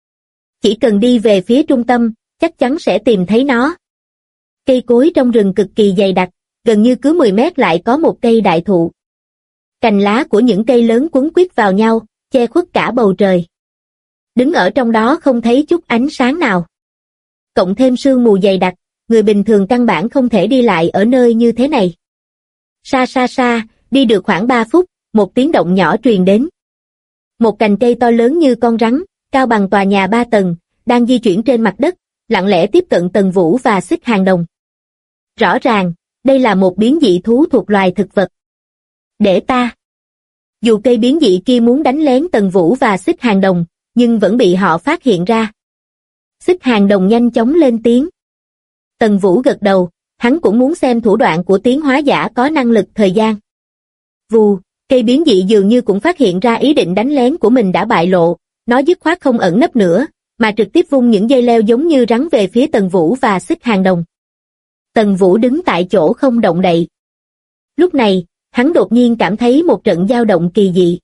Chỉ cần đi về phía trung tâm, chắc chắn sẽ tìm thấy nó. Cây cối trong rừng cực kỳ dày đặc, gần như cứ 10 mét lại có một cây đại thụ. Cành lá của những cây lớn quấn quýt vào nhau, che khuất cả bầu trời. Đứng ở trong đó không thấy chút ánh sáng nào. Cộng thêm sương mù dày đặc, người bình thường căn bản không thể đi lại ở nơi như thế này. Xa xa xa, đi được khoảng 3 phút, một tiếng động nhỏ truyền đến. Một cành cây to lớn như con rắn, cao bằng tòa nhà 3 tầng, đang di chuyển trên mặt đất, lặng lẽ tiếp cận Tần Vũ và Xích Hàn Đồng. Rõ ràng, đây là một biến dị thú thuộc loài thực vật. Để ta. Dù cây biến dị kia muốn đánh lén Tần Vũ và Xích Hàn Đồng, nhưng vẫn bị họ phát hiện ra. Xích Hàn Đồng nhanh chóng lên tiếng. Tần Vũ gật đầu, hắn cũng muốn xem thủ đoạn của tiến hóa giả có năng lực thời gian. Vù, cây biến dị dường như cũng phát hiện ra ý định đánh lén của mình đã bại lộ, nó dứt khoát không ẩn nấp nữa, mà trực tiếp vung những dây leo giống như rắn về phía Tần Vũ và Xích Hàn Đồng. Tần Vũ đứng tại chỗ không động đậy. Lúc này, hắn đột nhiên cảm thấy một trận dao động kỳ dị.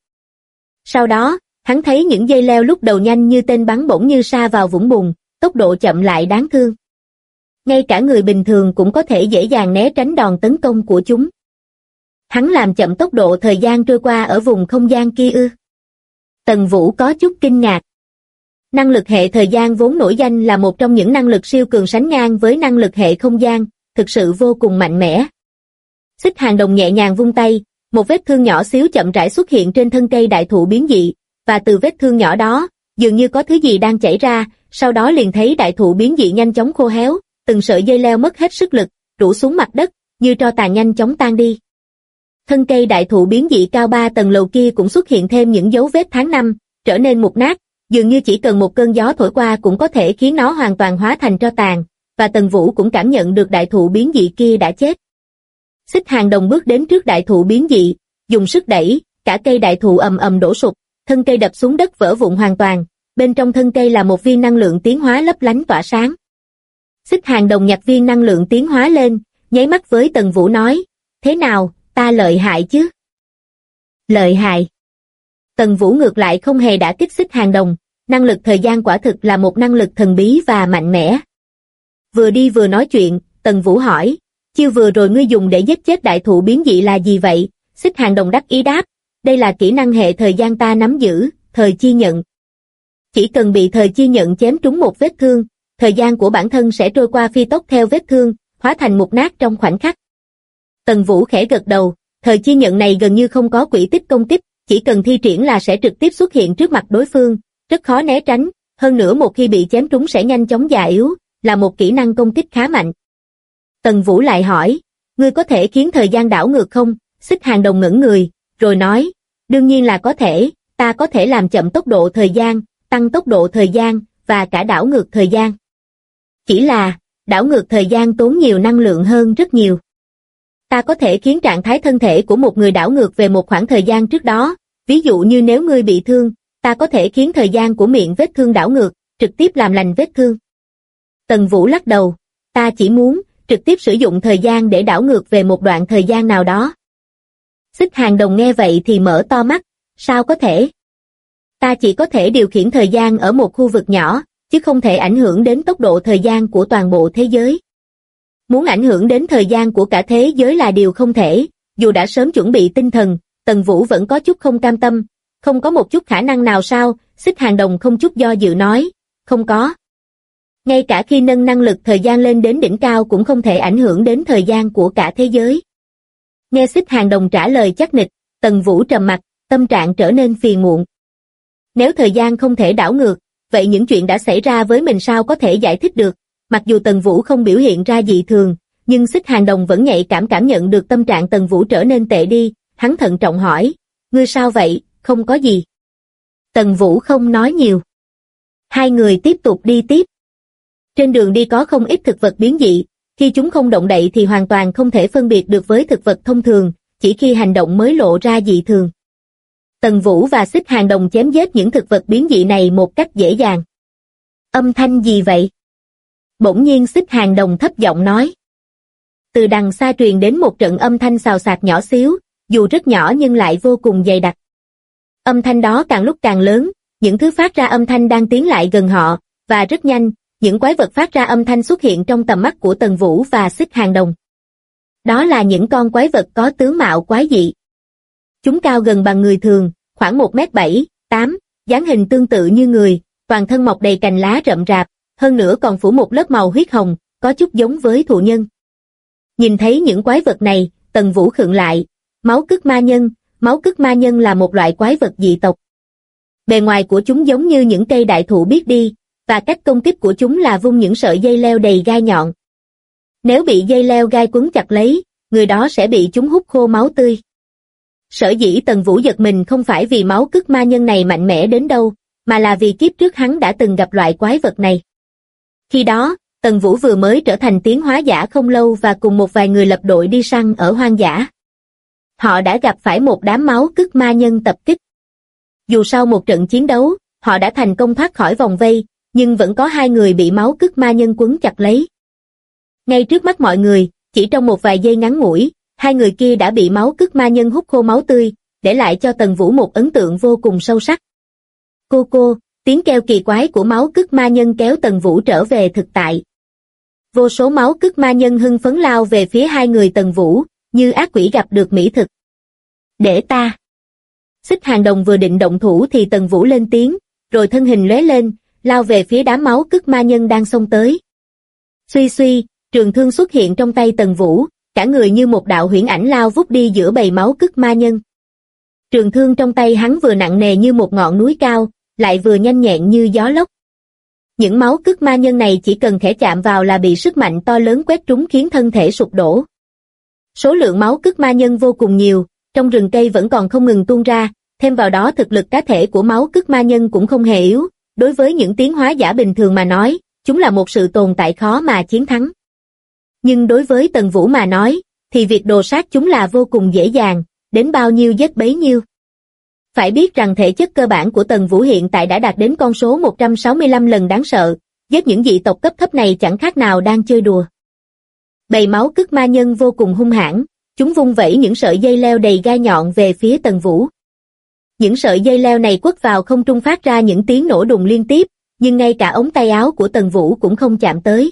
Sau đó, hắn thấy những dây leo lúc đầu nhanh như tên bắn bỗng như sa vào vũng bùn, tốc độ chậm lại đáng thương. Ngay cả người bình thường cũng có thể dễ dàng né tránh đòn tấn công của chúng. Hắn làm chậm tốc độ thời gian trôi qua ở vùng không gian kia ư? Tần Vũ có chút kinh ngạc. Năng lực hệ thời gian vốn nổi danh là một trong những năng lực siêu cường sánh ngang với năng lực hệ không gian, thực sự vô cùng mạnh mẽ. Xích Hàn Đồng nhẹ nhàng vung tay, một vết thương nhỏ xíu chậm rãi xuất hiện trên thân cây đại thụ biến dị, và từ vết thương nhỏ đó, dường như có thứ gì đang chảy ra, sau đó liền thấy đại thụ biến dị nhanh chóng khô héo, từng sợi dây leo mất hết sức lực, rủ xuống mặt đất, như tro tàn nhanh chóng tan đi. Thân cây đại thụ biến dị cao 3 tầng lầu kia cũng xuất hiện thêm những dấu vết tháng năm, trở nên mục nát, dường như chỉ cần một cơn gió thổi qua cũng có thể khiến nó hoàn toàn hóa thành tro tàn, và Tần Vũ cũng cảm nhận được đại thụ biến dị kia đã chết. Xích Hàn Đồng bước đến trước đại thụ biến dị, dùng sức đẩy, cả cây đại thụ ầm ầm đổ sụp, thân cây đập xuống đất vỡ vụn hoàn toàn, bên trong thân cây là một viên năng lượng tiến hóa lấp lánh tỏa sáng. Xích Hàn Đồng nhặt viên năng lượng tiến hóa lên, nháy mắt với Tần Vũ nói, thế nào, ta lợi hại chứ? Lợi hại. Tần Vũ ngược lại không hề đả kích Xích Hàn Đồng, năng lực thời gian quả thực là một năng lực thần bí và mạnh mẽ. Vừa đi vừa nói chuyện, Tần Vũ hỏi, chiêu vừa rồi ngươi dùng để giết chết đại thụ biến dị là gì vậy? Xích Hàn Đồng đắc ý đáp, đây là kỹ năng hệ thời gian ta nắm giữ, thời chi nhận. Chỉ cần bị thời chi nhận chém trúng một vết thương, thời gian của bản thân sẽ trôi qua phi tốc theo vết thương, hóa thành mục nát trong khoảnh khắc. Tần Vũ khẽ gật đầu, thời chi nhận này gần như không có quỹ tích công kích, chỉ cần thi triển là sẽ trực tiếp xuất hiện trước mặt đối phương, rất khó né tránh, hơn nữa một khi bị chém trúng sẽ nhanh chóng già yếu, là một kỹ năng công kích khá mạnh. Tần Vũ lại hỏi, ngươi có thể khiến thời gian đảo ngược không? Xích Hàn Đồng ngẩn người, rồi nói, đương nhiên là có thể, ta có thể làm chậm tốc độ thời gian, tăng tốc độ thời gian, và cả đảo ngược thời gian. Chỉ là, đảo ngược thời gian tốn nhiều năng lượng hơn rất nhiều. Ta có thể khiến trạng thái thân thể của một người đảo ngược về một khoảng thời gian trước đó, ví dụ như nếu ngươi bị thương, ta có thể khiến thời gian của miệng vết thương đảo ngược, trực tiếp làm lành vết thương. Tần Vũ lắc đầu, ta chỉ muốn trực tiếp sử dụng thời gian để đảo ngược về một đoạn thời gian nào đó. Xích Hàn Đồng nghe vậy thì mở to mắt, sao có thể? Ta chỉ có thể điều khiển thời gian ở một khu vực nhỏ, chứ không thể ảnh hưởng đến tốc độ thời gian của toàn bộ thế giới. Muốn ảnh hưởng đến thời gian của cả thế giới là điều không thể, dù đã sớm chuẩn bị tinh thần, Tần Vũ vẫn có chút không cam tâm, không có một chút khả năng nào sao? Xích Hàn Đồng không chút do dự nói, không có. Ngay cả khi nâng năng lực thời gian lên đến đỉnh cao cũng không thể ảnh hưởng đến thời gian của cả thế giới. Nghe Xích Hàn Đồng trả lời chắc nịch, Tần Vũ trầm mặt, tâm trạng trở nên phiền muộn. Nếu thời gian không thể đảo ngược, vậy những chuyện đã xảy ra với mình sao có thể giải thích được? Mặc dù Tần Vũ không biểu hiện ra dị thường, nhưng Xích Hàn Đồng vẫn nhạy cảm nhận được tâm trạng Tần Vũ trở nên tệ đi, hắn thận trọng hỏi, ngươi sao vậy, không có gì. Tần Vũ không nói nhiều. Hai người tiếp tục đi tiếp. Trên đường đi có không ít thực vật biến dị, khi chúng không động đậy thì hoàn toàn không thể phân biệt được với thực vật thông thường, chỉ khi hành động mới lộ ra dị thường. Tần Vũ và Xích Hàn Đồng chém giết những thực vật biến dị này một cách dễ dàng. Âm thanh gì vậy? Bỗng nhiên Xích Hàn Đồng thấp giọng nói. Từ đằng xa truyền đến một trận âm thanh xào xạc nhỏ xíu, dù rất nhỏ nhưng lại vô cùng dày đặc. Âm thanh đó càng lúc càng lớn, những thứ phát ra âm thanh đang tiến lại gần họ, và rất nhanh, những quái vật phát ra âm thanh xuất hiện trong tầm mắt của Tần Vũ và Xích Hàn Đồng. Đó là những con quái vật có tướng mạo quái dị. Chúng cao gần bằng người thường, khoảng 1m7, 8, dáng hình tương tự như người, toàn thân mọc đầy cành lá rậm rạp, hơn nữa còn phủ một lớp màu huyết hồng, có chút giống với thụ nhân. Nhìn thấy những quái vật này, Tần Vũ khựng lại, máu cức ma nhân là một loại quái vật dị tộc. Bề ngoài của chúng giống như những cây đại thụ biết đi, và cách công kích của chúng là vung những sợi dây leo đầy gai nhọn. Nếu bị dây leo gai quấn chặt lấy, người đó sẽ bị chúng hút khô máu tươi. Sở dĩ Tần Vũ giật mình không phải vì máu cức ma nhân này mạnh mẽ đến đâu, mà là vì kiếp trước hắn đã từng gặp loại quái vật này. Khi đó, Tần Vũ vừa mới trở thành tiến hóa giả không lâu và cùng một vài người lập đội đi săn ở hoang dã. Họ đã gặp phải một đám máu cức ma nhân tập kích. Dù sau một trận chiến đấu, họ đã thành công thoát khỏi vòng vây, nhưng vẫn có 2 người bị máu cức ma nhân quấn chặt lấy. Ngay trước mắt mọi người, chỉ trong một vài giây ngắn ngủi, 2 người kia đã bị máu cức ma nhân hút khô máu tươi, để lại cho Tần Vũ một ấn tượng vô cùng sâu sắc. Cô, tiếng kêu kỳ quái của máu cức ma nhân kéo Tần Vũ trở về thực tại. Vô số máu cứt ma nhân hưng phấn lao về phía hai người Tần Vũ, như ác quỷ gặp được mỹ thực. Để ta. Xích Hàng Đồng vừa định động thủ thì Tần Vũ lên tiếng, rồi thân hình lóe lên, lao về phía đám máu cứt ma nhân đang xông tới. Suy suy, trường thương xuất hiện trong tay Tần Vũ, cả người như một đạo huyễn ảnh lao vút đi giữa bầy máu cứt ma nhân. Trường thương trong tay hắn vừa nặng nề như một ngọn núi cao, lại vừa nhanh nhẹn như gió lốc. Những máu cứt ma nhân này chỉ cần khẽ chạm vào là bị sức mạnh to lớn quét trúng khiến thân thể sụp đổ. Số lượng máu cứt ma nhân vô cùng nhiều, trong rừng cây vẫn còn không ngừng tuôn ra, thêm vào đó thực lực cá thể của máu cứt ma nhân cũng không hề yếu, đối với những tiến hóa giả bình thường mà nói, chúng là một sự tồn tại khó mà chiến thắng. Nhưng đối với Tần Vũ mà nói, thì việc đồ sát chúng là vô cùng dễ dàng, đến bao nhiêu giết bấy nhiêu. Phải biết rằng thể chất cơ bản của Tần Vũ hiện tại đã đạt đến con số 165 lần đáng sợ, giết những dị tộc cấp thấp này chẳng khác nào đang chơi đùa. Bầy máu cứt ma nhân vô cùng hung hãn, chúng vung vẩy những sợi dây leo đầy gai nhọn về phía Tần Vũ. Những sợi dây leo này quất vào không trung phát ra những tiếng nổ đùng liên tiếp, nhưng ngay cả ống tay áo của Tần Vũ cũng không chạm tới.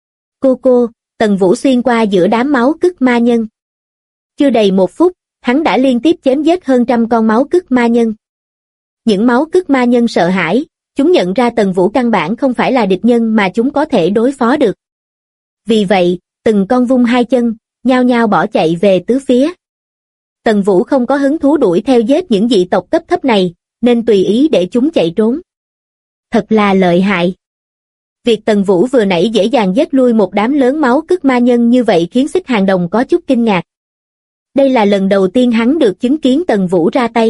Cô, Tần Vũ xuyên qua giữa đám máu cứt ma nhân. Chưa đầy 1 phút, hắn đã liên tiếp chém giết hơn 100 con máu cứt ma nhân. Những máu cứt ma nhân sợ hãi, chúng nhận ra Tần Vũ căn bản không phải là địch nhân mà chúng có thể đối phó được. Vì vậy, từng con vung hai chân, nhao nhao bỏ chạy về tứ phía. Tần Vũ không có hứng thú đuổi theo giết những dị tộc cấp thấp này, nên tùy ý để chúng chạy trốn. Thật là lợi hại. Việc Tần Vũ vừa nãy dễ dàng giết lui một đám lớn máu cứt ma nhân như vậy khiến Xích Hàng Đồng có chút kinh ngạc. Đây là lần đầu tiên hắn được chứng kiến Tần Vũ ra tay.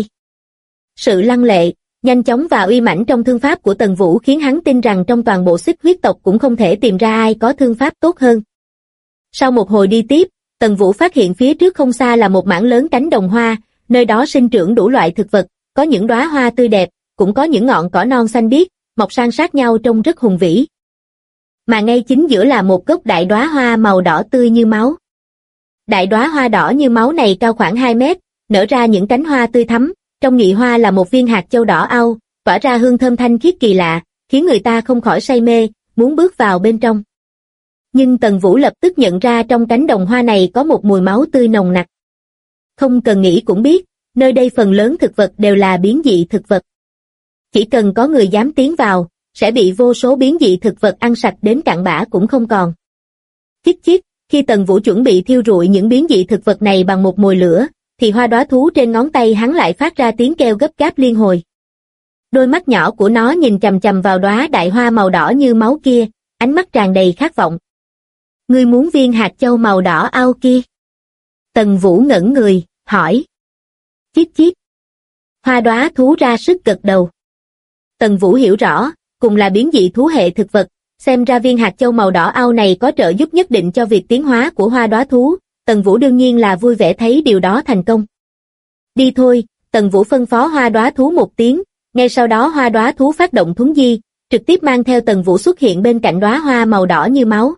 Sự lăng lệ, nhanh chóng và uy mãnh trong thương pháp của Tần Vũ khiến hắn tin rằng trong toàn bộ Xích huyết tộc cũng không thể tìm ra ai có thương pháp tốt hơn. Sau một hồi đi tiếp, Tần Vũ phát hiện phía trước không xa là một mảng lớn cánh đồng hoa, nơi đó sinh trưởng đủ loại thực vật, có những đóa hoa tươi đẹp, cũng có những ngọn cỏ non xanh biếc, mọc san sát nhau trông rất hùng vĩ. Mà ngay chính giữa là một gốc đại đóa hoa màu đỏ tươi như máu. Đại đóa hoa đỏ như máu này cao khoảng 2 mét, nở ra những cánh hoa tươi thắm, trong nhị hoa là một viên hạt châu đỏ au, tỏa ra hương thơm thanh khiết kỳ lạ, khiến người ta không khỏi say mê, muốn bước vào bên trong. Nhưng Tần Vũ lập tức nhận ra trong cánh đồng hoa này có một mùi máu tươi nồng nặc. Không cần nghĩ cũng biết, nơi đây phần lớn thực vật đều là biến dị thực vật. Chỉ cần có người dám tiến vào, sẽ bị vô số biến dị thực vật ăn sạch đến cặn bã cũng không còn. Chít chít, khi Tần Vũ chuẩn bị thiêu rụi những biến dị thực vật này bằng một mồi lửa, thì hoa đóa thú trên ngón tay hắn lại phát ra tiếng kêu gấp gáp liên hồi. Đôi mắt nhỏ của nó nhìn chằm chằm vào đóa đại hoa màu đỏ như máu kia, ánh mắt tràn đầy khát vọng. Ngươi muốn viên hạt châu màu đỏ ao kia? Tần Vũ ngẩn người, hỏi. Chít chít. Hoa đóa thú ra sức gật đầu. Tần Vũ hiểu rõ, cùng là biến dị thú hệ thực vật, xem ra viên hạt châu màu đỏ ao này có trợ giúp nhất định cho việc tiến hóa của hoa đóa thú, Tần Vũ đương nhiên là vui vẻ thấy điều đó thành công. Đi thôi, Tần Vũ phân phó hoa đóa thú một tiếng, ngay sau đó hoa đóa thú phát động thuấn di, trực tiếp mang theo Tần Vũ xuất hiện bên cạnh đóa hoa màu đỏ như máu.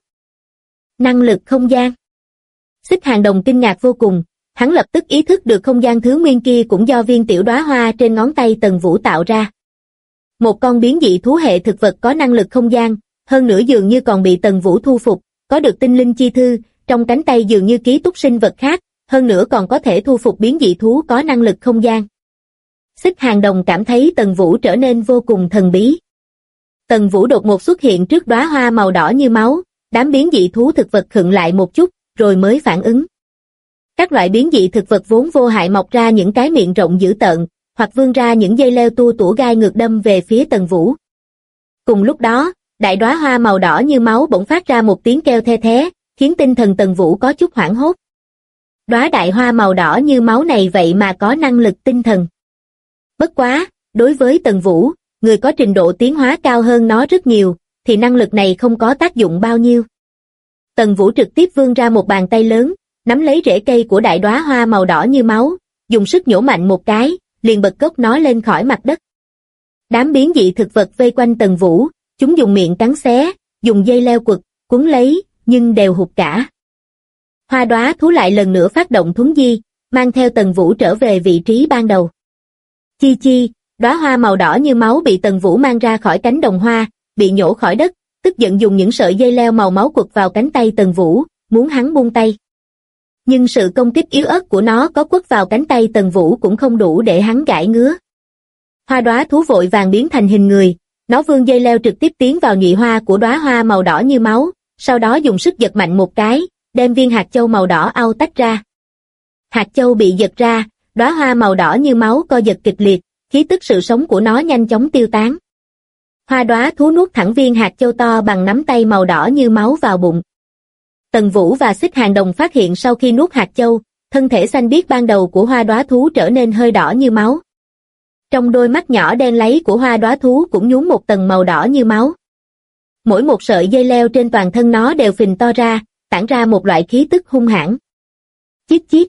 Năng lực không gian. Xích Hàng Đồng kinh ngạc vô cùng, hắn lập tức ý thức được không gian thứ nguyên kia cũng do viên tiểu đóa hoa trên ngón tay Tần Vũ tạo ra. Một con biến dị thú hệ thực vật có năng lực không gian, hơn nữa dường như còn bị Tần Vũ thu phục, có được tinh linh chi thư, trong cánh tay dường như ký túc sinh vật khác, hơn nữa còn có thể thu phục biến dị thú có năng lực không gian. Xích Hàng Đồng cảm thấy Tần Vũ trở nên vô cùng thần bí. Tần Vũ đột ngột xuất hiện trước đóa hoa màu đỏ như máu, đám biến dị thú thực vật khựng lại một chút, rồi mới phản ứng. Các loại biến dị thực vật vốn vô hại mọc ra những cái miệng rộng dữ tợn, hoặc vươn ra những dây leo tua tủa gai ngược đâm về phía Tần Vũ. Cùng lúc đó, đại đóa hoa màu đỏ như máu bỗng phát ra một tiếng kêu the thé, khiến tinh thần Tần Vũ có chút hoảng hốt. Đóa đại hoa màu đỏ như máu này vậy mà có năng lực tinh thần. Bất quá, đối với Tần Vũ, người có trình độ tiến hóa cao hơn nó rất nhiều, thì năng lực này không có tác dụng bao nhiêu. Tần Vũ trực tiếp vươn ra một bàn tay lớn, nắm lấy rễ cây của đại đóa hoa màu đỏ như máu, dùng sức nhổ mạnh một cái, liền bật gốc nó lên khỏi mặt đất. Đám biến dị thực vật vây quanh Tần Vũ, chúng dùng miệng cắn xé, dùng dây leo quật, quấn lấy, nhưng đều hụt cả. Hoa đóa thú lại lần nữa phát động thuấn di, mang theo Tần Vũ trở về vị trí ban đầu. Chi chi, đóa hoa màu đỏ như máu bị Tần Vũ mang ra khỏi cánh đồng hoa, bị nhổ khỏi đất, tức giận dùng những sợi dây leo màu máu quật vào cánh tay Tần Vũ, muốn hắn buông tay. Nhưng sự công kích yếu ớt của nó có quất vào cánh tay Tần Vũ cũng không đủ để hắn gãi ngứa. Hoa đóa thú vội vàng biến thành hình người, nó vươn dây leo trực tiếp tiến vào nhụy hoa của đóa hoa màu đỏ như máu, sau đó dùng sức giật mạnh một cái, đem viên hạt châu màu đỏ au tách ra. Hạt châu bị giật ra, đóa hoa màu đỏ như máu co giật kịch liệt, khí tức sự sống của nó nhanh chóng tiêu tán. Hoa đóa thú nuốt thẳng viên hạt châu to bằng nắm tay màu đỏ như máu vào bụng. Tần Vũ và Xích Hàng Đồng phát hiện sau khi nuốt hạt châu, thân thể xanh biếc ban đầu của hoa đóa thú trở nên hơi đỏ như máu. Trong đôi mắt nhỏ đen láy của hoa đóa thú cũng nhuốm một tầng màu đỏ như máu. Mỗi một sợi dây leo trên toàn thân nó đều phình to ra, tản ra một loại khí tức hung hãn. Chít chít.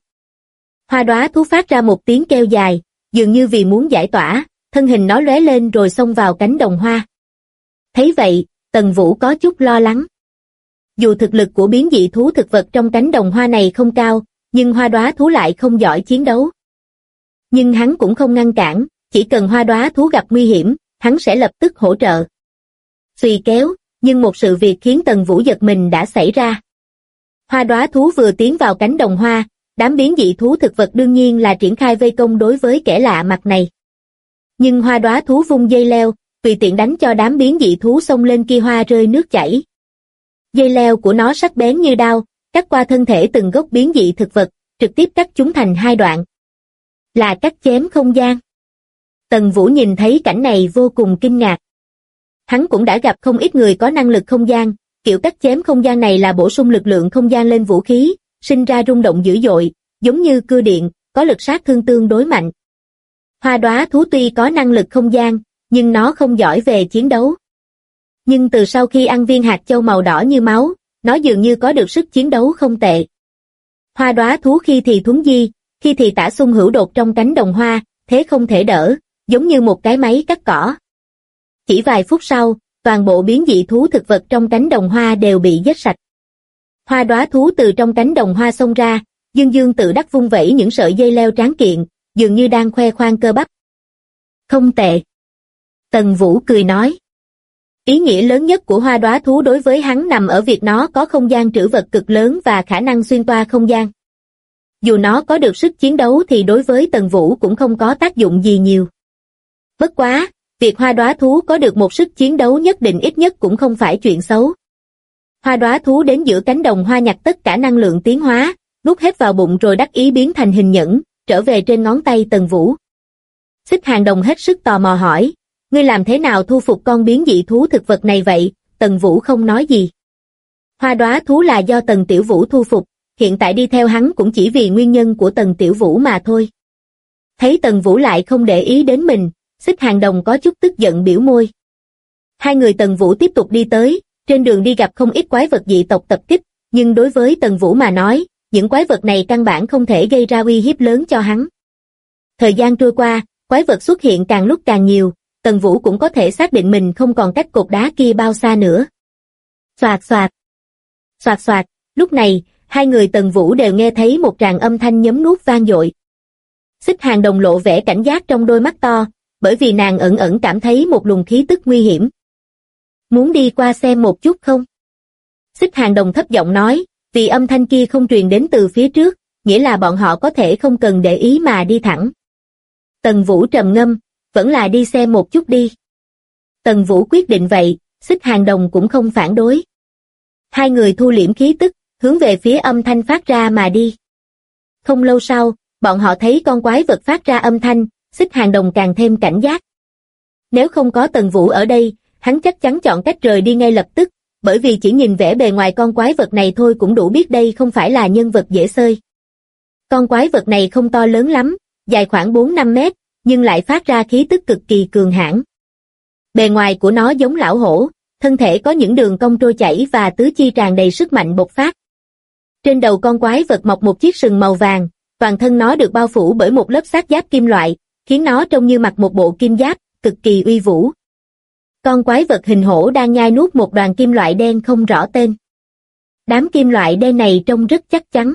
Hoa đóa thú phát ra một tiếng kêu dài, dường như vì muốn giải tỏa, thân hình nó lóe lên rồi xông vào cánh đồng hoa. Thấy vậy, Tần Vũ có chút lo lắng. Dù thực lực của biến dị thú thực vật trong cánh đồng hoa này không cao, nhưng hoa đóa thú lại không giỏi chiến đấu. Nhưng hắn cũng không ngăn cản, chỉ cần hoa đóa thú gặp nguy hiểm, hắn sẽ lập tức hỗ trợ. Xuy kéo, nhưng một sự việc khiến Tần Vũ giật mình đã xảy ra. Hoa đóa thú vừa tiến vào cánh đồng hoa, đám biến dị thú thực vật đương nhiên là triển khai vây công đối với kẻ lạ mặt này. Nhưng hoa đóa thú vung dây leo, tùy tiện đánh cho đám biến dị thú xông lên kia hoa rơi nước chảy. Dây leo của nó sắc bén như đao, cắt qua thân thể từng gốc biến dị thực vật, trực tiếp cắt chúng thành hai đoạn. Là cắt chém không gian. Tần Vũ nhìn thấy cảnh này vô cùng kinh ngạc. Hắn cũng đã gặp không ít người có năng lực không gian, kiểu cắt chém không gian này là bổ sung lực lượng không gian lên vũ khí, sinh ra rung động dữ dội, giống như cưa điện, có lực sát thương tương đối mạnh. Hoa đóa thú tuy có năng lực không gian, nhưng nó không giỏi về chiến đấu. Nhưng từ sau khi ăn viên hạt châu màu đỏ như máu, nó dường như có được sức chiến đấu không tệ. Hoa đóa thú khi thì thuấn di, khi thì tả xung hữu đột trong cánh đồng hoa, thế không thể đỡ, giống như một cái máy cắt cỏ. Chỉ vài phút sau, toàn bộ biến dị thú thực vật trong cánh đồng hoa đều bị giết sạch. Hoa đóa thú từ trong cánh đồng hoa xông ra, dương dương tự đắc vung vẩy những sợi dây leo tráng kiện, dường như đang khoe khoang cơ bắp. Không tệ. Tần Vũ cười nói. Ý nghĩa lớn nhất của hoa đóa thú đối với hắn nằm ở việc nó có không gian trữ vật cực lớn và khả năng xuyên toa không gian. Dù nó có được sức chiến đấu thì đối với Tần Vũ cũng không có tác dụng gì nhiều. Bất quá, việc hoa đóa thú có được một sức chiến đấu nhất định ít nhất cũng không phải chuyện xấu. Hoa đóa thú đến giữa cánh đồng hoa nhặt tất cả năng lượng tiến hóa, nuốt hết vào bụng rồi đắc ý biến thành hình nhẫn, trở về trên ngón tay Tần Vũ. Xích Hàng Đồng hết sức tò mò hỏi, ngươi làm thế nào thu phục con biến dị thú thực vật này vậy? Tần Vũ không nói gì. Hoa đóa thú là do Tần Tiểu Vũ thu phục, hiện tại đi theo hắn cũng chỉ vì nguyên nhân của Tần Tiểu Vũ mà thôi. Thấy Tần Vũ lại không để ý đến mình, Xích Hàng Đồng có chút tức giận biểu môi. Hai người Tần Vũ tiếp tục đi tới, trên đường đi gặp không ít quái vật dị tộc tập kích, nhưng đối với Tần Vũ mà nói, những quái vật này căn bản không thể gây ra uy hiếp lớn cho hắn. Thời gian trôi qua, quái vật xuất hiện càng lúc càng nhiều, Tần Vũ cũng có thể xác định mình không còn cách cột đá kia bao xa nữa. Xoạt xoạt. Xoạt xoạt, lúc này, hai người Tần Vũ đều nghe thấy một tràng âm thanh nhấm nuốt vang dội. Xích Hàng Đồng lộ vẻ cảnh giác trong đôi mắt to, bởi vì nàng ẩn ẩn cảm thấy một luồng khí tức nguy hiểm. Muốn đi qua xem một chút không? Xích Hàng Đồng thấp giọng nói, vì âm thanh kia không truyền đến từ phía trước, nghĩa là bọn họ có thể không cần để ý mà đi thẳng. Tần Vũ trầm ngâm, vẫn là đi xem một chút đi. Tần Vũ quyết định vậy, Xích Hàng Đồng cũng không phản đối. Hai người thu liễm khí tức, hướng về phía âm thanh phát ra mà đi. Không lâu sau, bọn họ thấy con quái vật phát ra âm thanh, Xích Hàng Đồng càng thêm cảnh giác. Nếu không có Tần Vũ ở đây, hắn chắc chắn chọn cách rời đi ngay lập tức, bởi vì chỉ nhìn vẻ bề ngoài con quái vật này thôi cũng đủ biết đây không phải là nhân vật dễ xơi. Con quái vật này không to lớn lắm, dài khoảng 4-5 mét, nhưng lại phát ra khí tức cực kỳ cường hãn. Bề ngoài của nó giống lão hổ, thân thể có những đường cong trôi chảy và tứ chi tràn đầy sức mạnh bộc phát. Trên đầu con quái vật mọc một chiếc sừng màu vàng, toàn thân nó được bao phủ bởi một lớp xác giáp kim loại, khiến nó trông như mặc một bộ kim giáp, cực kỳ uy vũ. Con quái vật hình hổ đang nhai nuốt một đoàn kim loại đen không rõ tên. Đám kim loại đen này trông rất chắc chắn.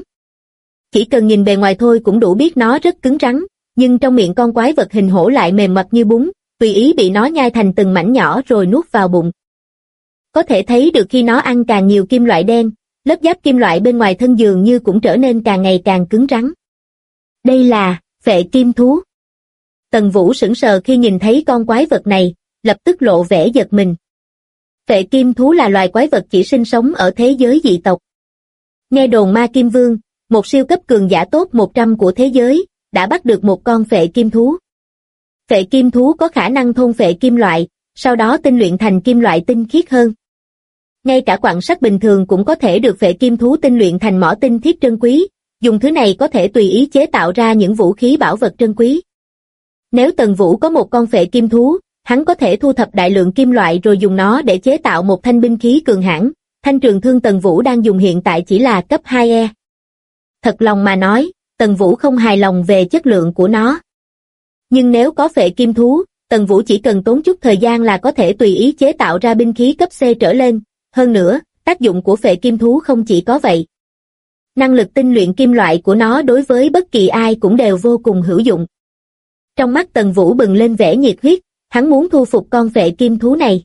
Chỉ cần nhìn bề ngoài thôi cũng đủ biết nó rất cứng rắn, nhưng trong miệng con quái vật hình hổ lại mềm mật như bún, tùy ý bị nó nhai thành từng mảnh nhỏ rồi nuốt vào bụng. có thể thấy được khi nó ăn càng nhiều kim loại đen, lớp giáp kim loại bên ngoài thân dường như cũng trở nên càng ngày càng cứng rắn. Đây là phệ kim thú. Tần Vũ sững sờ khi nhìn thấy con quái vật này, lập tức lộ vẻ giật mình. Phệ kim thú là loài quái vật chỉ sinh sống ở thế giới dị tộc. Nghe đồn Ma Kim Vương, một siêu cấp cường giả top 100 của thế giới, đã bắt được một con phệ kim thú. Phệ kim thú có khả năng thôn phệ kim loại, sau đó tinh luyện thành kim loại tinh khiết hơn. Ngay cả quặng sắt bình thường cũng có thể được phệ kim thú tinh luyện thành mỏ tinh thiết trân quý, dùng thứ này có thể tùy ý chế tạo ra những vũ khí bảo vật trân quý. Nếu Tần Vũ có một con phệ kim thú, hắn có thể thu thập đại lượng kim loại rồi dùng nó để chế tạo một thanh binh khí cường hãn. Thanh trường thương Tần Vũ đang dùng hiện tại chỉ là cấp 2E. Thật lòng mà nói, Tần Vũ không hài lòng về chất lượng của nó. Nhưng nếu có phệ kim thú, Tần Vũ chỉ cần tốn chút thời gian là có thể tùy ý chế tạo ra binh khí cấp C trở lên. Hơn nữa, tác dụng của phệ kim thú không chỉ có vậy. Năng lực tinh luyện kim loại của nó đối với bất kỳ ai cũng đều vô cùng hữu dụng. Trong mắt Tần Vũ bừng lên vẻ nhiệt huyết, hắn muốn thu phục con phệ kim thú này.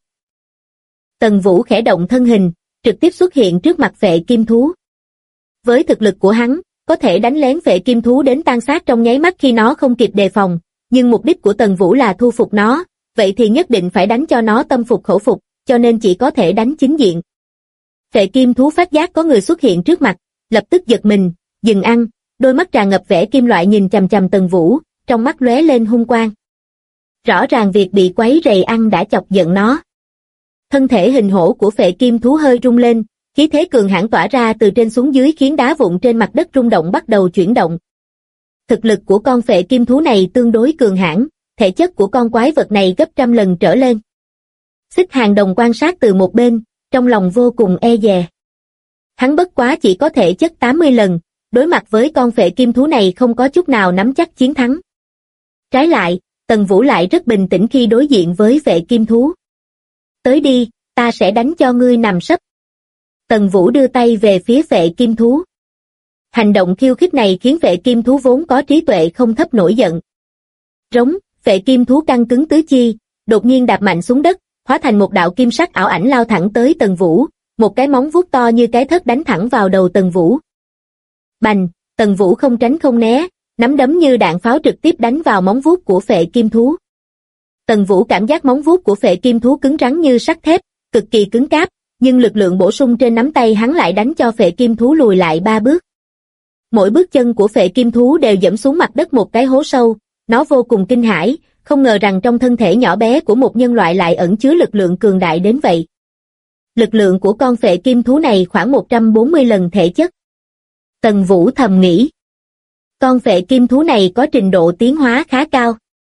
Tần Vũ khẽ động thân hình, trực tiếp xuất hiện trước mặt phệ kim thú. Với thực lực của hắn, có thể đánh lén phệ kim thú đến tan xác trong nháy mắt khi nó không kịp đề phòng, nhưng mục đích của Tần Vũ là thu phục nó, vậy thì nhất định phải đánh cho nó tâm phục khẩu phục, cho nên chỉ có thể đánh chính diện. Phệ kim thú phát giác có người xuất hiện trước mặt, lập tức giật mình, dừng ăn, đôi mắt tràn ngập vẻ kim loại nhìn chằm chằm Tần Vũ, trong mắt lóe lên hung quang. Rõ ràng việc bị quấy rầy ăn đã chọc giận nó. Thân thể hình hổ của phệ kim thú hơi rung lên, khí thế cường hãn tỏa ra từ trên xuống dưới khiến đá vụn trên mặt đất rung động bắt đầu chuyển động. Thực lực của con phệ kim thú này tương đối cường hãn, thể chất của con quái vật này gấp trăm lần trở lên. Xích Hàng Đồng quan sát từ một bên, trong lòng vô cùng e dè. Hắn bất quá chỉ có thể chất 80 lần, đối mặt với con phệ kim thú này không có chút nào nắm chắc chiến thắng. Trái lại, Tần Vũ lại rất bình tĩnh khi đối diện với phệ kim thú. Tới đi, ta sẽ đánh cho ngươi nằm sấp. Tần Vũ đưa tay về phía phệ kim thú. Hành động khiêu khích này khiến phệ kim thú vốn có trí tuệ không thấp nổi giận. Rống, phệ kim thú căng cứng tứ chi, đột nhiên đạp mạnh xuống đất, hóa thành một đạo kim sắc ảo ảnh lao thẳng tới Tần Vũ, một cái móng vuốt to như cái thớt đánh thẳng vào đầu Tần Vũ. Bành, Tần Vũ không tránh không né, nắm đấm như đạn pháo trực tiếp đánh vào móng vuốt của phệ kim thú. Tần Vũ cảm giác móng vuốt của phệ kim thú cứng rắn như sắt thép, cực kỳ cứng cáp, nhưng lực lượng bổ sung trên nắm tay hắn lại đánh cho phệ kim thú lùi lại 3 bước. Mỗi bước chân của phệ kim thú đều dẫm xuống mặt đất một cái hố sâu, nó vô cùng kinh hãi, không ngờ rằng trong thân thể nhỏ bé của một nhân loại lại ẩn chứa lực lượng cường đại đến vậy. Lực lượng của con phệ kim thú này khoảng 140 lần thể chất. Tần Vũ thầm nghĩ. Con phệ kim thú này có trình độ tiến hóa khá cao.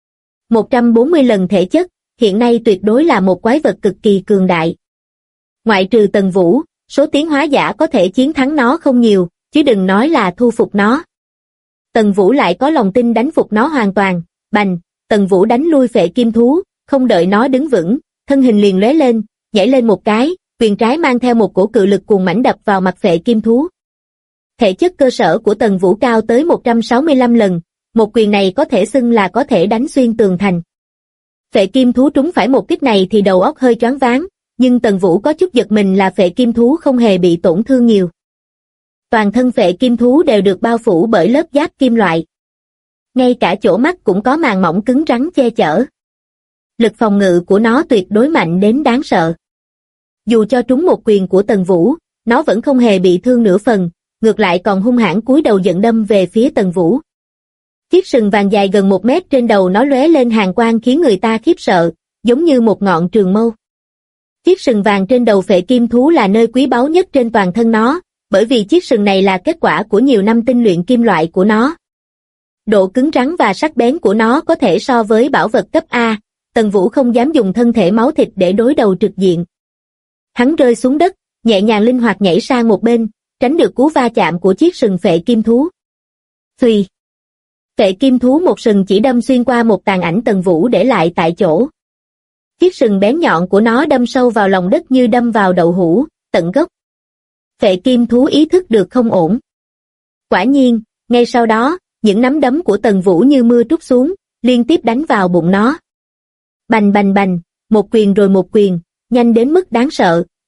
140 lần thể chất, hiện nay tuyệt đối là một quái vật cực kỳ cường đại. Ngoại trừ Tần Vũ, số tiến hóa giả có thể chiến thắng nó không nhiều, chứ đừng nói là thu phục nó. Tần Vũ lại có lòng tin đánh phục nó hoàn toàn, bành, Tần Vũ đánh lui phệ kim thú, không đợi nó đứng vững, thân hình liền lóe lên, nhảy lên một cái, quyền trái mang theo một cổ cự lực cuồng mãnh đập vào mặt phệ kim thú. Thể chất cơ sở của Tần Vũ cao tới 165 lần, một quyền này có thể xưng là có thể đánh xuyên tường thành. Phệ kim thú trúng phải một kích này thì đầu óc hơi choáng váng, nhưng Tần Vũ có chút giật mình là phệ kim thú không hề bị tổn thương nhiều. Toàn thân phệ kim thú đều được bao phủ bởi lớp giáp kim loại. Ngay cả chỗ mắt cũng có màng mỏng cứng rắn che chở. Lực phòng ngự của nó tuyệt đối mạnh đến đáng sợ. Dù cho trúng một quyền của Tần Vũ, nó vẫn không hề bị thương nửa phần, ngược lại còn hung hãn cúi đầu giận đâm về phía Tần Vũ. Chiếc sừng vàng dài gần 1 mét trên đầu nó lóe lên hàn quang khiến người ta khiếp sợ, giống như một ngọn trường mâu. Chiếc sừng vàng trên đầu phệ kim thú là nơi quý báu nhất trên toàn thân nó, bởi vì chiếc sừng này là kết quả của nhiều năm tinh luyện kim loại của nó. Độ cứng rắn và sắc bén của nó có thể so với bảo vật cấp A, Tần Vũ không dám dùng thân thể máu thịt để đối đầu trực diện. Hắn rơi xuống đất, nhẹ nhàng linh hoạt nhảy sang một bên, tránh được cú va chạm của chiếc sừng phệ kim thú. Xuy! Phệ kim thú một sừng chỉ đâm xuyên qua một tàn ảnh Tần Vũ để lại tại chỗ. Chiếc sừng bén nhọn của nó đâm sâu vào lòng đất như đâm vào đậu hũ, tận gốc. Phệ kim thú ý thức được không ổn. Quả nhiên, ngay sau đó, những nắm đấm của Tần Vũ như mưa trút xuống, liên tiếp đánh vào bụng nó. Bành bành bành, một quyền rồi một quyền, nhanh đến mức đáng sợ,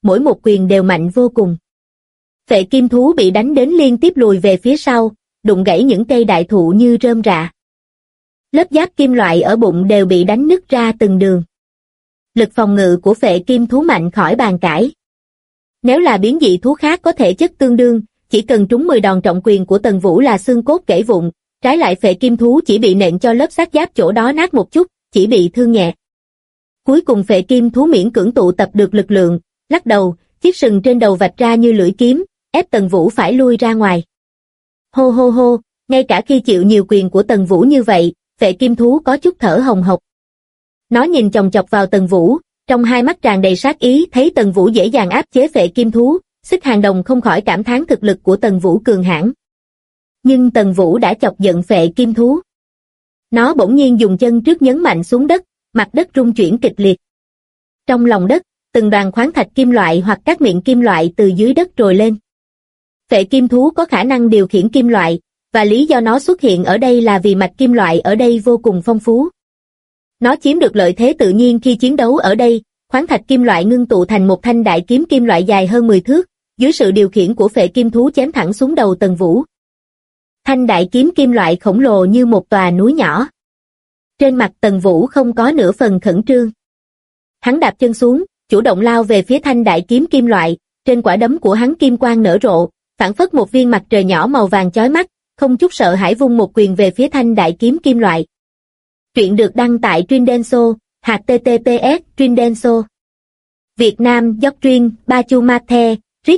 mỗi một quyền đều mạnh vô cùng. Phệ kim thú bị đánh đến liên tiếp lùi về phía sau, đụng gãy những cây đại thụ như rơm rạ. Lớp giáp kim loại ở bụng đều bị đánh nứt ra từng đường. Lực phòng ngự của phệ kim thú mạnh khỏi bàn cãi. Nếu là biến dị thú khác có thể chất tương đương, chỉ cần trúng 10 đòn trọng quyền của Tần Vũ là xương cốt gãy vụn, trái lại phệ kim thú chỉ bị nện cho lớp xác giáp chỗ đó nát một chút, chỉ bị thương nhẹ. Cuối cùng phệ kim thú miễn cưỡng tụ tập được lực lượng, lắc đầu, chiếc sừng trên đầu vạch ra như lưỡi kiếm, ép Tần Vũ phải lui ra ngoài. Hô hô hô, ngay cả khi chịu nhiều quyền của Tần Vũ như vậy, phệ kim thú có chút thở hồng hộc. Nó nhìn chòng chọc vào Tần Vũ, trong hai mắt tràn đầy sát ý, thấy Tần Vũ dễ dàng áp chế phệ kim thú, Xích Hàng Đồng không khỏi cảm thán thực lực của Tần Vũ cường hãn. Nhưng Tần Vũ đã chọc giận phệ kim thú. Nó bỗng nhiên dùng chân trước nhấn mạnh xuống đất, mặt đất rung chuyển kịch liệt. Trong lòng đất, từng đoàn khoáng thạch kim loại hoặc các miệng kim loại từ dưới đất trồi lên. Phệ kim thú có khả năng điều khiển kim loại, và lý do nó xuất hiện ở đây là vì mạch kim loại ở đây vô cùng phong phú. Nó chiếm được lợi thế tự nhiên khi chiến đấu ở đây, khoáng thạch kim loại ngưng tụ thành một thanh đại kiếm kim loại dài hơn 10 thước, dưới sự điều khiển của phệ kim thú chém thẳng xuống đầu Tần Vũ. Thanh đại kiếm kim loại khổng lồ như một tòa núi nhỏ. Trên mặt Tần Vũ không có nửa phần khẩn trương. Hắn đạp chân xuống, chủ động lao về phía thanh đại kiếm kim loại, trên quả đấm của hắn kim quang nở rộ, phảng phất một viên mặt trời nhỏ màu vàng chói mắt, không chút sợ hãi vung một quyền về phía thanh đại kiếm kim loại. Truyện được đăng tại Trindenso, https Trindenso. Việt Nam Doctrine, Bachumate, RIC,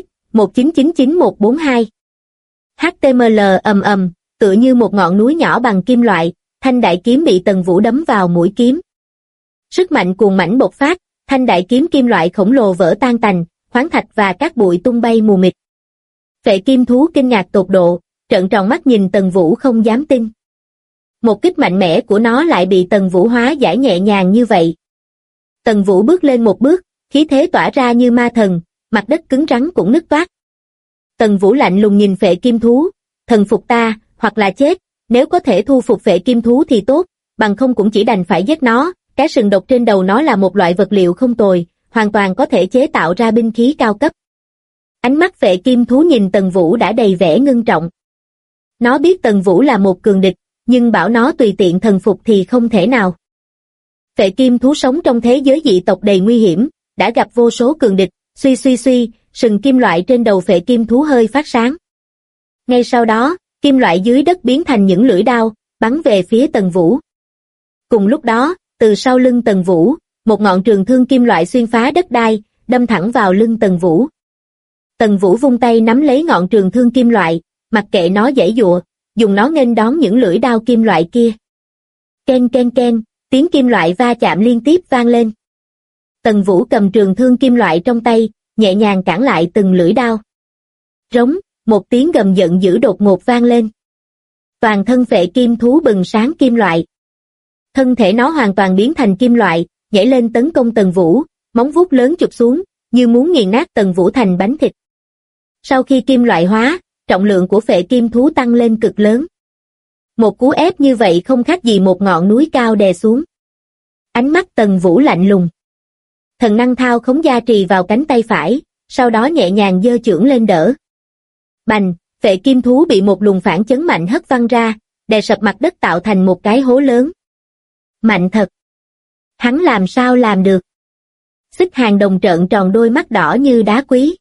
1999142. HTML tựa như một ngọn núi nhỏ bằng kim loại, thanh đại kiếm bị Tần Vũ đấm vào mũi kiếm. Sức mạnh cuồng mãnh bộc phát, thanh đại kiếm kim loại khổng lồ vỡ tan tành, khoáng thạch và các bụi tung bay mù mịt. Phệ kim thú kinh ngạc tột độ, trợn tròn mắt nhìn Tần Vũ không dám tin. Một kích mạnh mẽ của nó lại bị Tần Vũ hóa giải nhẹ nhàng như vậy. Tần Vũ bước lên một bước, khí thế tỏa ra như ma thần, mặt đất cứng rắn cũng nứt toác. Tần Vũ lạnh lùng nhìn phệ kim thú, thần phục ta, hoặc là chết, nếu có thể thu phục phệ kim thú thì tốt, bằng không cũng chỉ đành phải giết nó, cái sừng độc trên đầu nó là một loại vật liệu không tồi, hoàn toàn có thể chế tạo ra binh khí cao cấp. Ánh mắt phệ kim thú nhìn Tần Vũ đã đầy vẻ ngưng trọng. Nó biết Tần Vũ là một cường địch, nhưng bảo nó tùy tiện thần phục thì không thể nào. Phệ kim thú sống trong thế giới dị tộc đầy nguy hiểm, đã gặp vô số cường địch, suy suy suy, sừng kim loại trên đầu phệ kim thú hơi phát sáng. Ngay sau đó, kim loại dưới đất biến thành những lưỡi đao, bắn về phía Tần Vũ. Cùng lúc đó, từ sau lưng Tần Vũ, một ngọn trường thương kim loại xuyên phá đất đai, đâm thẳng vào lưng Tần Vũ. Tần Vũ vung tay nắm lấy ngọn trường thương kim loại, mặc kệ nó giãy giụa, dùng nó nghênh đón những lưỡi đao kim loại kia. Ken ken ken, tiếng kim loại va chạm liên tiếp vang lên. Tần Vũ cầm trường thương kim loại trong tay, nhẹ nhàng cản lại từng lưỡi đao. Rống, một tiếng gầm giận dữ đột ngột vang lên. Toàn thân phệ kim thú bừng sáng kim loại. Thân thể nó hoàn toàn biến thành kim loại, nhảy lên tấn công Tần Vũ, móng vuốt lớn chụp xuống, như muốn nghiền nát Tần Vũ thành bánh thịt. Sau khi kim loại hóa, trọng lượng của phệ kim thú tăng lên cực lớn. Một cú ép như vậy không khác gì một ngọn núi cao đè xuống. Ánh mắt Tần Vũ lạnh lùng. Thần năng thao khống gia trì vào cánh tay phải, sau đó nhẹ nhàng giơ chưởng lên đỡ. Bành, phệ kim thú bị một luồng phản chấn mạnh hất văng ra, đè sập mặt đất tạo thành một cái hố lớn. Mạnh thật. Hắn làm sao làm được? Xích Hàng Đồng trợn tròn đôi mắt đỏ như đá quý.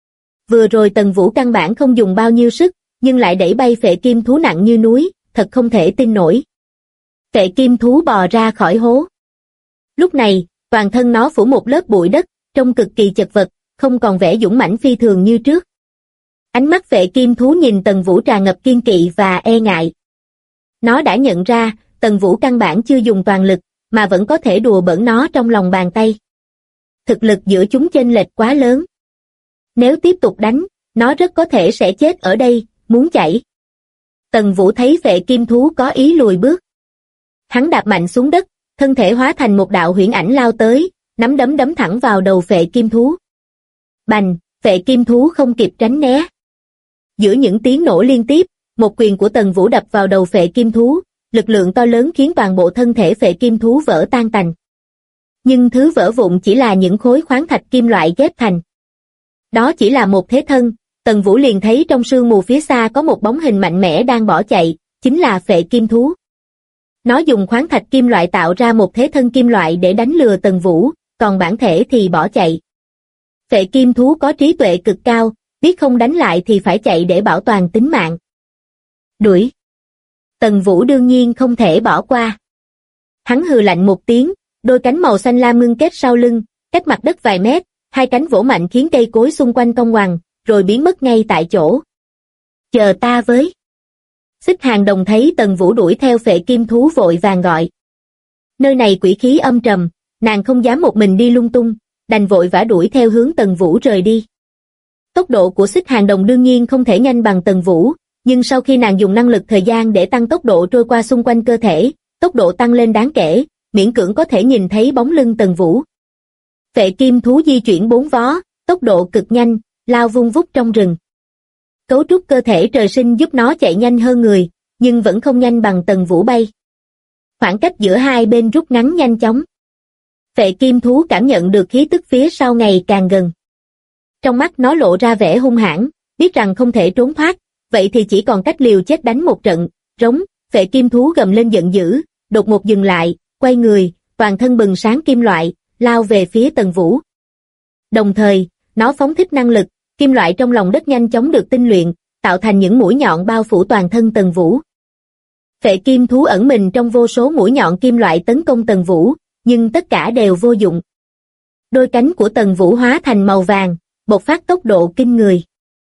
Vừa rồi Tần Vũ căn bản không dùng bao nhiêu sức, nhưng lại đẩy bay phệ kim thú nặng như núi, thật không thể tin nổi. Phệ kim thú bò ra khỏi hố. Lúc này, toàn thân nó phủ một lớp bụi đất, trông cực kỳ chật vật, không còn vẻ dũng mãnh phi thường như trước. Ánh mắt phệ kim thú nhìn Tần Vũ tràn ngập kiên kỵ và e ngại. Nó đã nhận ra, Tần Vũ căn bản chưa dùng toàn lực, mà vẫn có thể đùa bỡn nó trong lòng bàn tay. Thực lực giữa chúng chênh lệch quá lớn. Nếu tiếp tục đánh, nó rất có thể sẽ chết ở đây, muốn chạy. Tần Vũ thấy phệ kim thú có ý lùi bước. Hắn đạp mạnh xuống đất, thân thể hóa thành một đạo huyễn ảnh lao tới, nắm đấm đấm thẳng vào đầu phệ kim thú. Bành, phệ kim thú không kịp tránh né. Giữa những tiếng nổ liên tiếp, một quyền của Tần Vũ đập vào đầu phệ kim thú, lực lượng to lớn khiến toàn bộ thân thể phệ kim thú vỡ tan tành. Nhưng thứ vỡ vụn chỉ là những khối khoáng thạch kim loại ghép thành. Đó chỉ là một thế thân, Tần Vũ liền thấy trong sương mù phía xa có một bóng hình mạnh mẽ đang bỏ chạy, chính là phệ kim thú. Nó dùng khoáng thạch kim loại tạo ra một thế thân kim loại để đánh lừa Tần Vũ, còn bản thể thì bỏ chạy. Phệ kim thú có trí tuệ cực cao, biết không đánh lại thì phải chạy để bảo toàn tính mạng. Đuổi. Tần Vũ đương nhiên không thể bỏ qua. Hắn hừ lạnh một tiếng, đôi cánh màu xanh lam ngưng kết sau lưng, cách mặt đất vài mét, hai cánh vỗ mạnh khiến cây cối xung quanh cong ngoằn, rồi biến mất ngay tại chỗ. Chờ ta với. Xích Hàng Đồng thấy Tần Vũ đuổi theo phệ kim thú vội vàng gọi. Nơi này quỷ khí âm trầm, nàng không dám một mình đi lung tung, đành vội vã đuổi theo hướng Tần Vũ rời đi. Tốc độ của Xích Hàng Đồng đương nhiên không thể nhanh bằng Tần Vũ, nhưng sau khi nàng dùng năng lực thời gian để tăng tốc độ trôi qua xung quanh cơ thể, tốc độ tăng lên đáng kể, miễn cưỡng có thể nhìn thấy bóng lưng Tần Vũ. Phệ kim thú di chuyển bốn vó, tốc độ cực nhanh, lao vung vút trong rừng. Cấu trúc cơ thể trời sinh giúp nó chạy nhanh hơn người, nhưng vẫn không nhanh bằng Tần Vũ bay. Khoảng cách giữa hai bên rút ngắn nhanh chóng. Phệ kim thú cảm nhận được khí tức phía sau ngày càng gần. Trong mắt nó lộ ra vẻ hung hãn, biết rằng không thể trốn thoát, vậy thì chỉ còn cách liều chết đánh một trận, rống, phệ kim thú gầm lên giận dữ, đột ngột dừng lại, quay người, toàn thân bừng sáng kim loại, lao về phía Tần Vũ. Đồng thời, nó phóng thích năng lực, kim loại trong lòng đất nhanh chóng được tinh luyện, tạo thành những mũi nhọn bao phủ toàn thân Tần Vũ. Phệ kim thú ẩn mình trong vô số mũi nhọn kim loại tấn công Tần Vũ, nhưng tất cả đều vô dụng. Đôi cánh của Tần Vũ hóa thành màu vàng, bộc phát tốc độ kinh người.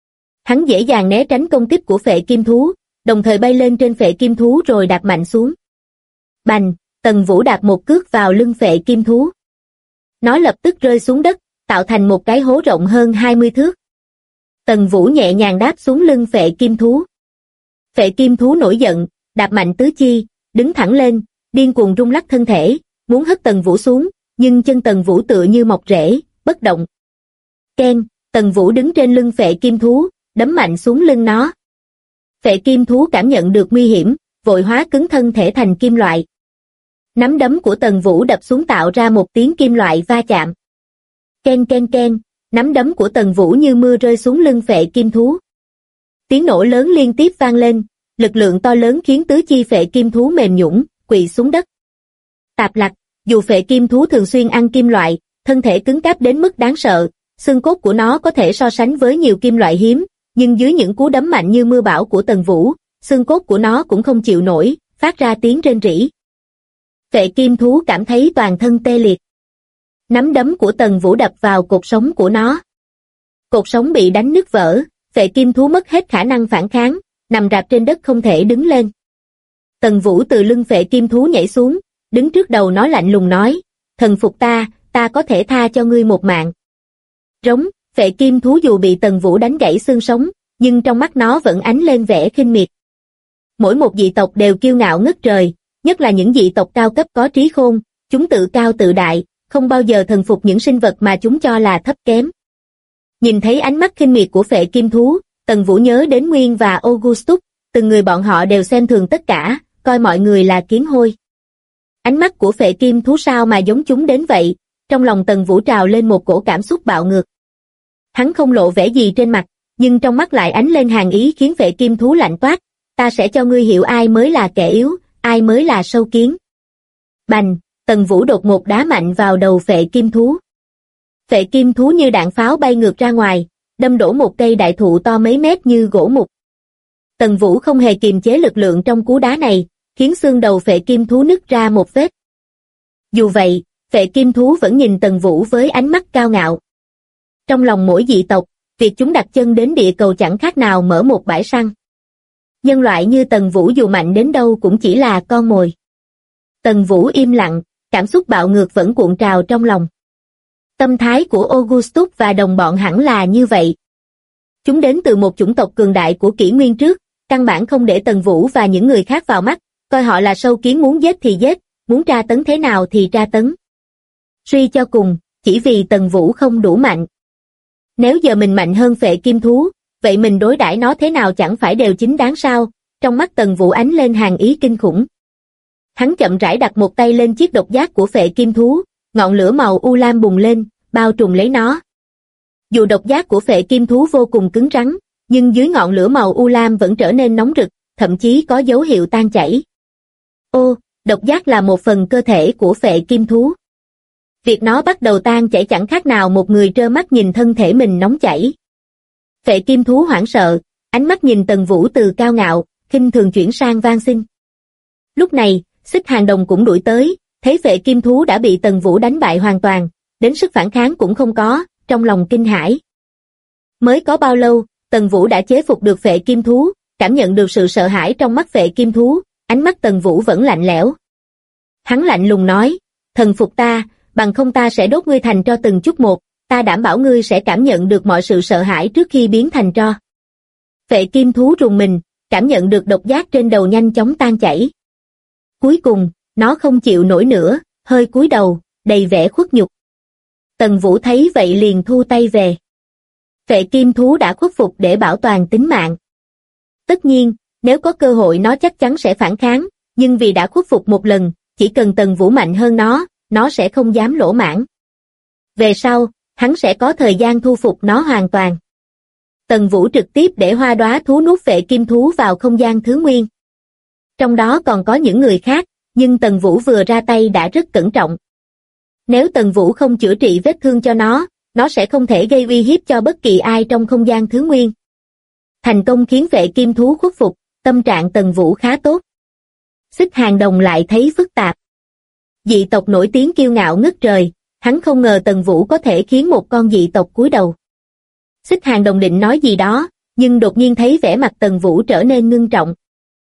Hắn dễ dàng né tránh công kích của phệ kim thú, đồng thời bay lên trên phệ kim thú rồi đạp mạnh xuống. Bành, Tần Vũ đạp một cước vào lưng phệ kim thú. Nó lập tức rơi xuống đất, tạo thành một cái hố rộng hơn 20 thước. Tần Vũ nhẹ nhàng đáp xuống lưng phệ kim thú. Phệ kim thú nổi giận, đạp mạnh tứ chi, đứng thẳng lên, điên cuồng rung lắc thân thể, muốn hất Tần Vũ xuống, nhưng chân Tần Vũ tựa như mọc rễ, bất động. Keng, Tần Vũ đứng trên lưng phệ kim thú, đấm mạnh xuống lưng nó. Phệ kim thú cảm nhận được nguy hiểm, vội hóa cứng thân thể thành kim loại. Nắm đấm của Tần Vũ đập xuống tạo ra một tiếng kim loại va chạm. Ken ken ken, nắm đấm của Tần Vũ như mưa rơi xuống lưng phệ kim thú. Tiếng nổ lớn liên tiếp vang lên, lực lượng to lớn khiến tứ chi phệ kim thú mềm nhũn, quỵ xuống đất. Tạp lặc, dù phệ kim thú thường xuyên ăn kim loại, thân thể cứng cáp đến mức đáng sợ, xương cốt của nó có thể so sánh với nhiều kim loại hiếm, nhưng dưới những cú đấm mạnh như mưa bão của Tần Vũ, xương cốt của nó cũng không chịu nổi, phát ra tiếng rên rỉ. Phệ kim thú cảm thấy toàn thân tê liệt. Nắm đấm của Tần Vũ đập vào cột sống của nó. Cột sống bị đánh nứt vỡ, phệ kim thú mất hết khả năng phản kháng, nằm rạp trên đất không thể đứng lên. Tần Vũ từ lưng phệ kim thú nhảy xuống, đứng trước đầu nó lạnh lùng nói, thần phục ta, ta có thể tha cho ngươi một mạng. Rống, phệ kim thú dù bị Tần Vũ đánh gãy xương sống, nhưng trong mắt nó vẫn ánh lên vẻ khinh miệt. Mỗi một dị tộc đều kiêu ngạo ngất trời, nhất là những dị tộc cao cấp có trí khôn, chúng tự cao tự đại, không bao giờ thần phục những sinh vật mà chúng cho là thấp kém. Nhìn thấy ánh mắt khinh miệt của phệ kim thú, Tần Vũ nhớ đến Nguyên và Augustus, từng người bọn họ đều xem thường tất cả, coi mọi người là kiến hôi. Ánh mắt của phệ kim thú sao mà giống chúng đến vậy, trong lòng Tần Vũ trào lên một cổ cảm xúc bạo ngược. Hắn không lộ vẻ gì trên mặt, nhưng trong mắt lại ánh lên hàn ý khiến phệ kim thú lạnh toát, ta sẽ cho ngươi hiểu ai mới là kẻ yếu, ai mới là sâu kiến. Bành, Tần Vũ đột ngột đá mạnh vào đầu phệ kim thú. Phệ kim thú như đạn pháo bay ngược ra ngoài, đâm đổ một cây đại thụ to mấy mét như gỗ mục. Tần Vũ không hề kiềm chế lực lượng trong cú đá này, khiến xương đầu phệ kim thú nứt ra một vết. Dù vậy, phệ kim thú vẫn nhìn Tần Vũ với ánh mắt cao ngạo. Trong lòng mỗi dị tộc, việc chúng đặt chân đến địa cầu chẳng khác nào mở một bãi săn. Nhân loại như Tần Vũ dù mạnh đến đâu cũng chỉ là con mồi. Tần Vũ im lặng, cảm xúc bạo ngược vẫn cuộn trào trong lòng. Tâm thái của Augustus và đồng bọn hẳn là như vậy. Chúng đến từ một chủng tộc cường đại của kỷ nguyên trước, căn bản không để Tần Vũ và những người khác vào mắt, coi họ là sâu kiến muốn giết thì giết, muốn tra tấn thế nào thì tra tấn. Suy cho cùng, chỉ vì Tần Vũ không đủ mạnh. Nếu giờ mình mạnh hơn phệ kim thú, vậy mình đối đãi nó thế nào chẳng phải đều chính đáng sao? Trong mắt Tần Vũ ánh lên hàn ý kinh khủng. Hắn chậm rãi đặt một tay lên chiếc độc giác của phệ kim thú, ngọn lửa màu u lam bùng lên, bao trùm lấy nó. Dù độc giác của phệ kim thú vô cùng cứng rắn, nhưng dưới ngọn lửa màu u lam vẫn trở nên nóng rực, thậm chí có dấu hiệu tan chảy. Ô, độc giác là một phần cơ thể của phệ kim thú. Việc nó bắt đầu tan chảy chẳng khác nào một người trơ mắt nhìn thân thể mình nóng chảy. Phệ kim thú hoảng sợ, ánh mắt nhìn Tần Vũ từ cao ngạo, khinh thường chuyển sang van xin. Lúc này, Xích Hàng Đồng cũng đuổi tới, thấy phệ kim thú đã bị Tần Vũ đánh bại hoàn toàn, đến sức phản kháng cũng không có, trong lòng kinh hãi. Mới có bao lâu, Tần Vũ đã chế phục được phệ kim thú, cảm nhận được sự sợ hãi trong mắt phệ kim thú, ánh mắt Tần Vũ vẫn lạnh lẽo. Hắn lạnh lùng nói, thần phục ta, bằng không ta sẽ đốt ngươi thành tro từng chút một, ta đảm bảo ngươi sẽ cảm nhận được mọi sự sợ hãi trước khi biến thành tro. Phệ kim thú rùng mình, cảm nhận được độc giác trên đầu nhanh chóng tan chảy. Cuối cùng, nó không chịu nổi nữa, hơi cúi đầu, đầy vẻ khuất nhục. Tần Vũ thấy vậy liền thu tay về. Phệ kim thú đã khuất phục để bảo toàn tính mạng. Tất nhiên, nếu có cơ hội nó chắc chắn sẽ phản kháng, nhưng vì đã khuất phục một lần, chỉ cần Tần Vũ mạnh hơn nó sẽ không dám lỗ mãng. Về sau, hắn sẽ có thời gian thu phục nó hoàn toàn. Tần Vũ trực tiếp để Hoa Đóa thú nuốt phệ kim thú vào không gian thứ nguyên. Trong đó còn có những người khác, nhưng Tần Vũ vừa ra tay đã rất cẩn trọng. Nếu Tần Vũ không chữa trị vết thương cho nó sẽ không thể gây uy hiếp cho bất kỳ ai trong không gian thứ nguyên. Thành công khiến phệ kim thú khuất phục, tâm trạng Tần Vũ khá tốt. Xích Hàng Đồng lại thấy phức tạp. Dị tộc nổi tiếng kiêu ngạo ngất trời, hắn không ngờ Tần Vũ có thể khiến một con dị tộc cúi đầu. Xích Hàng Đồng định nói gì đó, nhưng đột nhiên thấy vẻ mặt Tần Vũ trở nên ngưng trọng.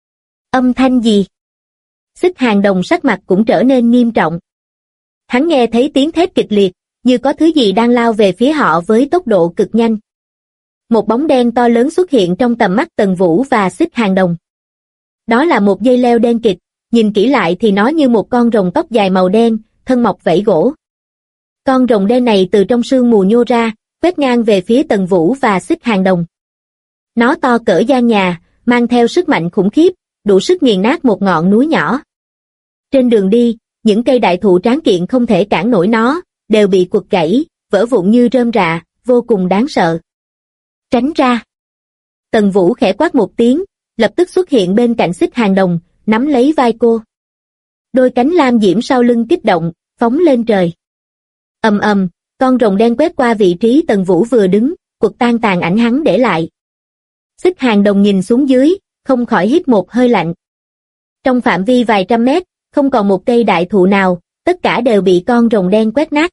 Âm thanh gì? Xích Hàng Đồng sắc mặt cũng trở nên nghiêm trọng. Hắn nghe thấy tiếng thét kịch liệt, như có thứ gì đang lao về phía họ với tốc độ cực nhanh. Một bóng đen to lớn xuất hiện trong tầm mắt Tần Vũ và Xích Hàng Đồng. Đó là một dây leo đen kịt, nhìn kỹ lại thì nó như một con rồng tóc dài màu đen, thân mọc vảy gỗ. Con rồng đen này từ trong sương mù nhô ra, quét ngang về phía Tần Vũ và Xích Hàng Đồng. Nó to cỡ gian nhà, mang theo sức mạnh khủng khiếp, đủ sức nghiền nát một ngọn núi nhỏ. Trên đường đi, những cây đại thụ tráng kiện không thể cản nổi nó, đều bị quật gãy, vỡ vụn như rơm rạ, vô cùng đáng sợ. Tránh ra! Tần Vũ khẽ quát một tiếng, lập tức xuất hiện bên cạnh Xích Hàng Đồng, nắm lấy vai cô. Đôi cánh lam diễm sau lưng kích động, phóng lên trời. Ầm ầm, con rồng đen quét qua vị trí Tần Vũ vừa đứng, quật tan tàn ảnh hắn để lại. Xích Hàng Đồng nhìn xuống dưới, không khỏi hít một hơi lạnh. Trong phạm vi vài trăm mét, không còn một cây đại thụ nào, tất cả đều bị con rồng đen quét nát.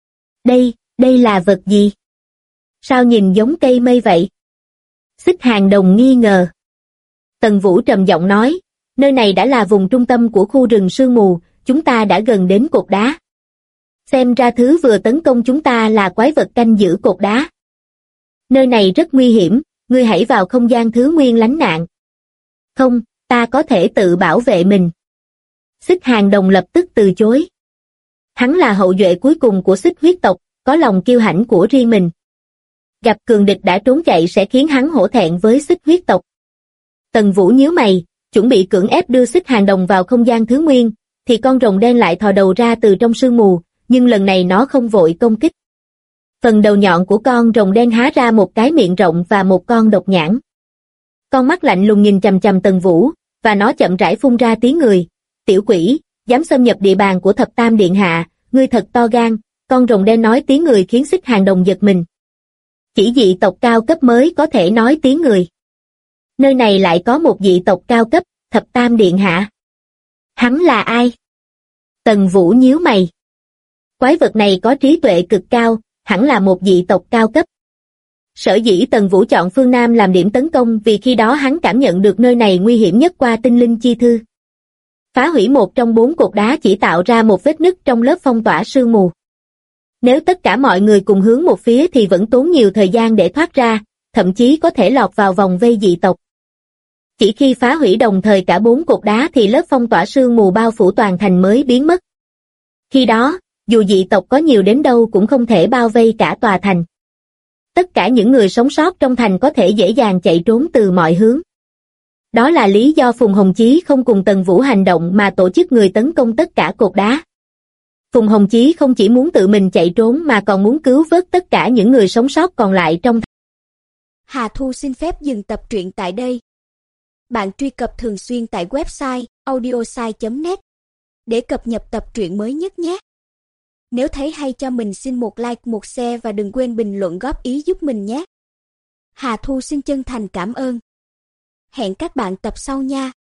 Đây là vật gì? Sao nhìn giống cây mây vậy? Xích Hàng Đồng nghi ngờ. Tần Vũ trầm giọng nói, nơi này đã là vùng trung tâm của khu rừng sương mù, chúng ta đã gần đến cột đá. Xem ra thứ vừa tấn công chúng ta là quái vật canh giữ cột đá. Nơi này rất nguy hiểm, ngươi hãy vào không gian thứ nguyên lánh nạn. Không, ta có thể tự bảo vệ mình. Xích Hàng Đồng lập tức từ chối. Hắn là hậu duệ cuối cùng của Xích huyết tộc, có lòng kiêu hãnh của riêng mình. Gặp cường địch đã trốn chạy sẽ khiến hắn hổ thẹn với Xích huyết tộc. Tần Vũ nhíu mày, chuẩn bị cưỡng ép đưa Xích Hàng Đồng vào không gian thứ nguyên, thì con rồng đen lại thò đầu ra từ trong sương mù, nhưng lần này nó không vội công kích. Phần đầu nhọn của con rồng đen há ra một cái miệng rộng và một con độc nhãn. Con mắt lạnh lùng nhìn chằm chằm Tần Vũ, và nó chậm rãi phun ra tiếng người. Tiểu quỷ, dám xâm nhập địa bàn của Thập Tam Điện Hạ, ngươi thật to gan, con rồng đen nói tiếng người khiến Xích Hàng Đồng giật mình. Chỉ dị tộc cao cấp mới có thể nói tiếng người. Nơi này lại có một dị tộc cao cấp, Thập Tam Điện Hạ. Hắn là ai? Tần Vũ nhíu mày. Quái vật này có trí tuệ cực cao, hẳn là một dị tộc cao cấp. Sở dĩ Tần Vũ chọn phương Nam làm điểm tấn công vì khi đó hắn cảm nhận được nơi này nguy hiểm nhất qua tinh linh chi thư. Phá hủy một trong 4 cột đá chỉ tạo ra một vết nứt trong lớp phong tỏa sương mù. Nếu tất cả mọi người cùng hướng một phía thì vẫn tốn nhiều thời gian để thoát ra, thậm chí có thể lọt vào vòng vây dị tộc. Chỉ khi phá hủy đồng thời cả 4 cột đá thì lớp phong tỏa sương mù bao phủ toàn thành mới biến mất. Khi đó, dù dị tộc có nhiều đến đâu cũng không thể bao vây cả tòa thành. Tất cả những người sống sót trong thành có thể dễ dàng chạy trốn từ mọi hướng. Đó là lý do Phùng Hồng Chí không cùng Tần Vũ hành động mà tổ chức người tấn công tất cả cột đá. Phùng Hồng Chí không chỉ muốn tự mình chạy trốn mà còn muốn cứu vớt tất cả những người sống sót còn lại trong.
Hà Thu xin phép dừng tập truyện tại đây. Bạn truy cập thường xuyên tại website audiosai.net để cập nhật tập truyện mới nhất nhé. Nếu thấy hay cho mình xin một like, một share và đừng quên bình luận góp ý giúp mình nhé. Hà Thu xin chân thành cảm ơn. Hẹn các bạn tập sau nha.